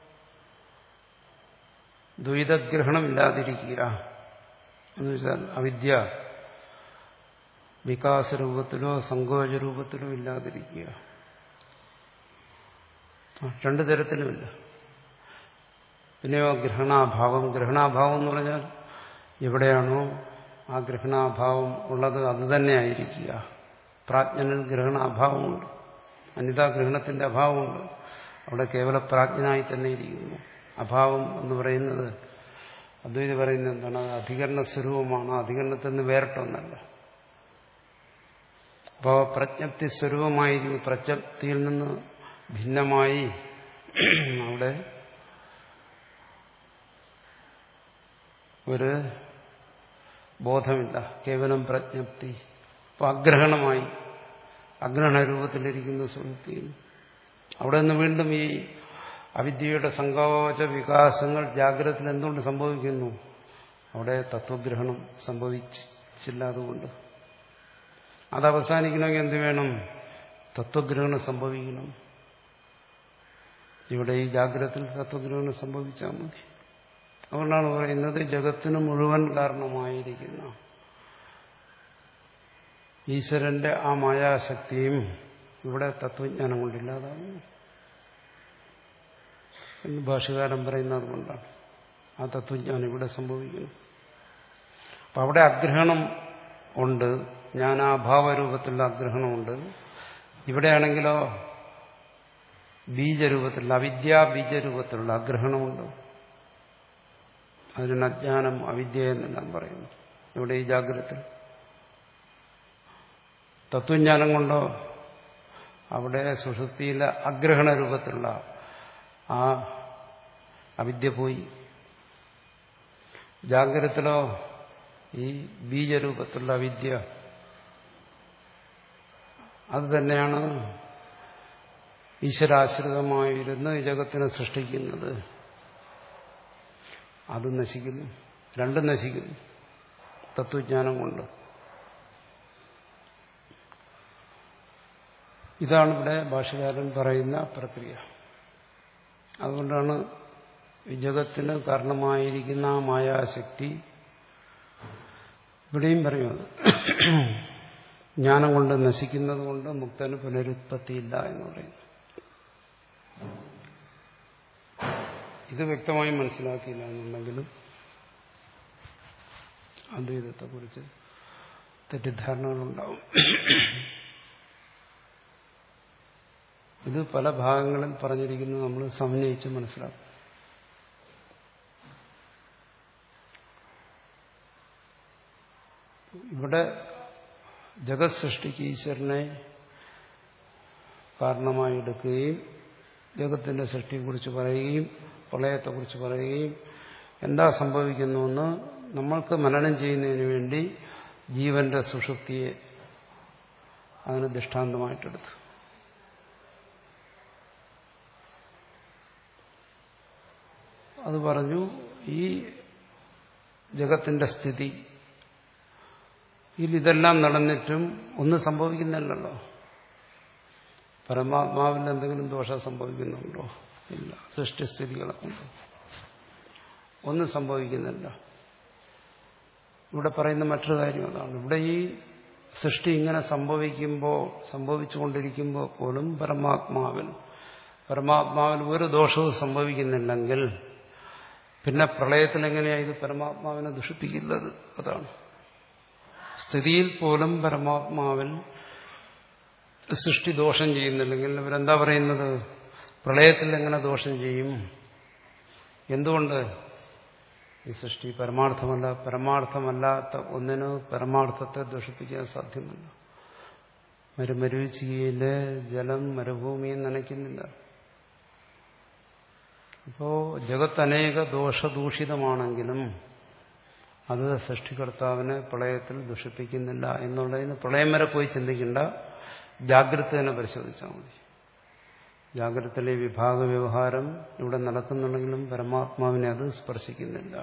ദ്വൈതഗ്രഹണമില്ലാതിരിക്കുക എന്ന് വെച്ചാൽ അവിദ്യ വികാസരൂപത്തിലോ സങ്കോചരൂപത്തിലോ ഇല്ലാതിരിക്കുക. രണ്ടു തരത്തിലുമില്ല. പിന്നെയോ ഗ്രഹണാഭാവം. ഗ്രഹണാഭാവം എന്ന് പറഞ്ഞാൽ എവിടെയാണോ ആ ഗ്രഹണാഭാവം ഉള്ളത് അത് തന്നെ ആയിരിക്കുക. പ്രാജ്ഞനിൽ ഗ്രഹണാഭാവമുണ്ട്, അനിതാഗ്രഹണത്തിന്റെ അഭാവമുണ്ട്. അവിടെ കേവല പ്രാജ്ഞനായി തന്നെ ഇരിക്കുന്നു. അഭാവം എന്ന് പറയുന്നത് അദ്വൈതി പറയുന്നത് എന്താണ്? അധികരണ സ്വരൂപമാണ്. അധികരണത്തിൽ നിന്ന് വേറിട്ടൊന്നല്ല. അപ്പോൾ പ്രജ്ഞപ്തി സ്വരൂപമായിരിക്കും. പ്രജ്ഞപ്തിയിൽ നിന്ന് ഭിന്നമായി അവിടെ ഒരു ബോധമില്ല, കേവലം പ്രജ്ഞപ്തി. അപ്പോൾ അഗ്രഹണമായി, അഗ്രഹണ രൂപത്തിലിരിക്കുന്ന സുഹൃത്തിയിൽ അവിടെ നിന്ന് വീണ്ടും ഈ അവിദ്യയുടെ സങ്കോച വികാസങ്ങൾ ജാഗ്രതത്തിൽ എന്തുകൊണ്ട് സംഭവിക്കുന്നു? അവിടെ തത്വഗ്രഹണം സംഭവിച്ചില്ല. അതുകൊണ്ട് അത് അവസാനിക്കണമെങ്കിൽ എന്ത് വേണം? തത്വഗ്രഹണം സംഭവിക്കണം. ഇവിടെ ഈ ജാഗ്രതത്തിൽ തത്വഗ്രഹണം സംഭവിച്ചാൽ മതി. അതുകൊണ്ടാണ് പറയുന്നത് ജഗത്തിന് മുഴുവൻ കാരണമായിരിക്കുന്ന ഈശ്വരന്റെ ആ മായാശക്തിയും ഇവിടെ തത്വജ്ഞാനം കൊണ്ടില്ലാതാകുന്നു എന്ന് ഭാഷ്യകാരൻ പറയുന്നത് കൊണ്ടാണ് ആ തത്വജ്ഞാനം ഇവിടെ സംഭവിക്കുന്നു. അപ്പം അവിടെ അഗ്രഹണം ഉണ്ട്, ജ്ഞാനാഭാവരൂപത്തിലുള്ള അഗ്രഹണമുണ്ട്. ഇവിടെയാണെങ്കിലോ ബീജരൂപത്തിലുള്ള അവിദ്യാ ബീജരൂപത്തിലുള്ള അഗ്രഹണമുണ്ട്. അതിനാണ് അജ്ഞാനം അവിദ്യ എന്നെല്ലാം പറയുന്നു. ഇവിടെ ഈ ജാഗ്രത തത്വജ്ഞാനം കൊണ്ടോ അവിടെ സുഷുപ്തിയിലെ അഗ്രഹണ രൂപത്തിലുള്ള ആ അവിദ്യ പോയി. ജാഗ്രതത്തിലോ ഈ ബീജരൂപത്തിലുള്ള അവിദ്യ അത് തന്നെയാണ് ഈശ്വരാശ്രിതമായിരുന്ന് ഈ ജഗത്തിനെ സൃഷ്ടിക്കുന്നത്. അത് നശിക്കുന്നു, രണ്ടും നശിക്കുന്നു തത്വജ്ഞാനം കൊണ്ട്. ഇതാണ് ഇവിടെ ഭാഷ്യകാരൻ പറയുന്ന പ്രക്രിയ. അതുകൊണ്ടാണ് ഈ ജഗത്തിന് കാരണമായിരിക്കുന്ന ആ മായാശക്തി ഇവിടെയും പറയുന്നത് ജ്ഞാനം കൊണ്ട് നശിക്കുന്നത് കൊണ്ട് മുക്തന് പുനരുത്പത്തിയില്ല എന്ന് പറയുന്നു. ഇത് വ്യക്തമായി മനസ്സിലാക്കിയില്ല എന്നുണ്ടെങ്കിലും അദ്വൈതത്തെക്കുറിച്ച് തെറ്റിദ്ധാരണകളുണ്ടാവും. ഇത് പല ഭാഗങ്ങളിൽ പറഞ്ഞിരിക്കുന്നത് നമ്മൾ സമന്വയിച്ച് മനസ്സിലാക്കും. ഇവിടെ ജഗത് സൃഷ്ടിക്ക് ഈശ്വരനെ കാരണമായി എടുക്കുകയും ജഗത്തിന്റെ സൃഷ്ടിയെക്കുറിച്ച് പറയുകയും പ്രളയത്തെക്കുറിച്ച് പറയുകയും എന്താ സംഭവിക്കുന്നുവെന്ന് നമ്മൾക്ക് മനനം ചെയ്യുന്നതിന് വേണ്ടി ജീവന്റെ സുഷുപ്തിയെ അതിന് ദൃഷ്ടാന്തമായിട്ടെടുത്തു. അത് പറഞ്ഞു ഈ ജഗത്തിന്റെ സ്ഥിതി ഇതെല്ലാം നടന്നിട്ടും ഒന്നും സംഭവിക്കുന്നില്ലല്ലോ. പരമാത്മാവിൽ എന്തെങ്കിലും ദോഷം സംഭവിക്കുന്നുണ്ടോ? ഇല്ല. സൃഷ്ടിസ്ഥിതികളെ കൊണ്ട് ഒന്നും സംഭവിക്കുന്നില്ല. ഇവിടെ പറയുന്ന മറ്റൊരു കാര്യം അതാണ്. ഇവിടെ ഈ സൃഷ്ടി ഇങ്ങനെ സംഭവിക്കുമ്പോൾ സംഭവിച്ചുകൊണ്ടിരിക്കുമ്പോൾ പോലും പരമാത്മാവിൽ പരമാത്മാവിൽ ഒരു ദോഷവും സംഭവിക്കുന്നില്ലെങ്കിൽ പിന്നെ പ്രളയത്തിൽ എങ്ങനെയാണ് ഇത് പരമാത്മാവിനെ ദുഷിപ്പിക്കുന്നത്? അതാണ്. സ്ഥിതിയിൽ പോലും പരമാത്മാവിൽ സൃഷ്ടി ദോഷം ചെയ്യുന്നില്ലെങ്കിൽ ഇവരെന്താ പറയുന്നത്? പ്രളയത്തിൽ എങ്ങനെ ദോഷം ചെയ്യും? എന്തുകൊണ്ട്? ഈ സൃഷ്ടി പരമാർത്ഥമല്ല. പരമാർത്ഥമല്ലാത്ത ഒന്നിന് പരമാർത്ഥത്തെ ദോഷിപ്പിക്കാൻ സാധ്യമല്ല. മരുമരുചിയിലെ ജലം മരുഭൂമിയെ നനയ്ക്കുന്നില്ല. അപ്പോ ജഗത്ത് അനേക ദോഷദൂഷിതമാണെങ്കിലും അത് സൃഷ്ടികർത്താവിനെ പ്രളയത്തിൽ ദുഷിപ്പിക്കുന്നില്ല എന്നുള്ളതിന് പ്രളയം വരെ പോയി ചിന്തിക്കേണ്ട. ജാഗ്രത തന്നെ പരിശോധിച്ചാൽ മതി. ജാഗ്രതയിലെ വിഭാഗ വ്യവഹാരം ഇവിടെ നടക്കുന്നുണ്ടെങ്കിലും പരമാത്മാവിനെ അത് സ്പർശിക്കുന്നില്ല.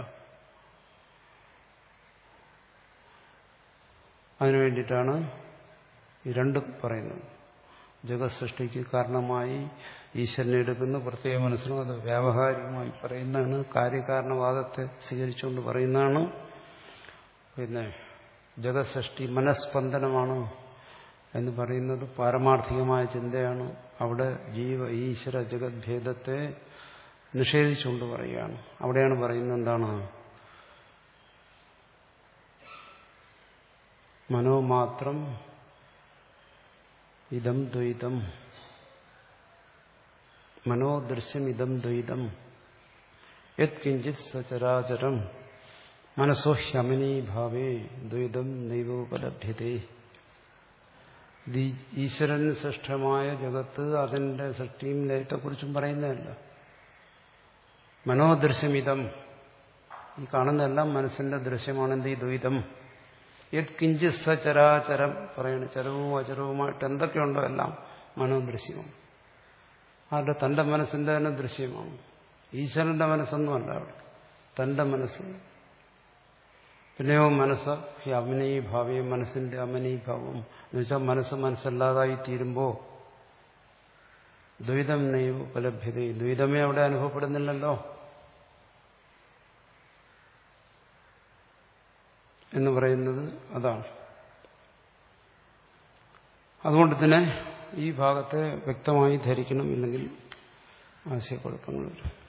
അതിനു വേണ്ടിയിട്ടാണ് ഈ രണ്ടും പറയുന്നത്. ജഗത് സൃഷ്ടിക്ക് കാരണമായി ഈശ്വരനെ എടുക്കുന്ന പ്രത്യേക മനസ്സിലും അത് വ്യാവഹാരികമായി പറയുന്നതാണ്. കാര്യകാരണവാദത്തെ സ്വീകരിച്ചുകൊണ്ട് പറയുന്നതാണ്. പിന്നെ ജഗത് സൃഷ്ടി മനസ്പന്ദനമാണ് എന്ന് പറയുന്നത് പാരമാർത്ഥികമായ ചിന്തയാണ്. അവിടെ ജീവ ഈശ്വര ജഗത് ഭേദത്തെ നിഷേധിച്ചുകൊണ്ട് പറയുകയാണ്. അവിടെയാണ് പറയുന്നത് എന്താണ്? മനോമാത്രം ഇതം ദ്വൈതം, മനോദൃശ്യം ഇതം ദ്വൈതം, യത് കിഞ്ചിത് സചരാചരം മനസ്സോ ഹ്യമനീഭാവേ ദ്വൈതം നൈവോപലഭ്യതേ. ഈശ്വരൻ സൃഷ്ടമായ ജഗത്ത് അതിന്റെ സൃഷ്ടിയും ലയത്തെക്കുറിച്ചും പറയുന്നതല്ല. മനോദൃശ്യമിതം, ഈ കാണുന്നതെല്ലാം മനസ്സിന്റെ ദൃശ്യമാണ്. എന്ത് ഈ ദ്വൈതം? യത് കിഞ്ചിത് സ ചരാചരം പറയണ, ചരവും അചരവുമായിട്ട് എന്തൊക്കെയുണ്ടോ എല്ലാം മനോദൃശ്യമാണ്. ആരുടെ? തന്റെ മനസ്സിന്റെ തന്നെ ദൃശ്യമാണ്. ഈശ്വരന്റെ മനസ്സൊന്നുമല്ല അവിടെ, തന്റെ മനസ്സ്. പിന്നെയോ മനസ്സ് ഈ അമനീഭാവ്യം, മനസ്സിന്റെ അമനീഭാവം എന്ന് വെച്ചാൽ മനസ്സ് മനസ്സല്ലാതായി തീരുമ്പോൾ ദ്വൈതം നൈവ ഉപലഭ്യത, ദ്വൈതമേ അവിടെ അനുഭവപ്പെടുന്നില്ലല്ലോ എന്ന് പറയുന്നത് അതാണ്. അതുകൊണ്ട് തന്നെ ഈ ഭാഗത്തെ വ്യക്തമായി ധരിക്കണം, ഇല്ലെങ്കിൽ ആശയക്കുഴപ്പങ്ങൾ വരും.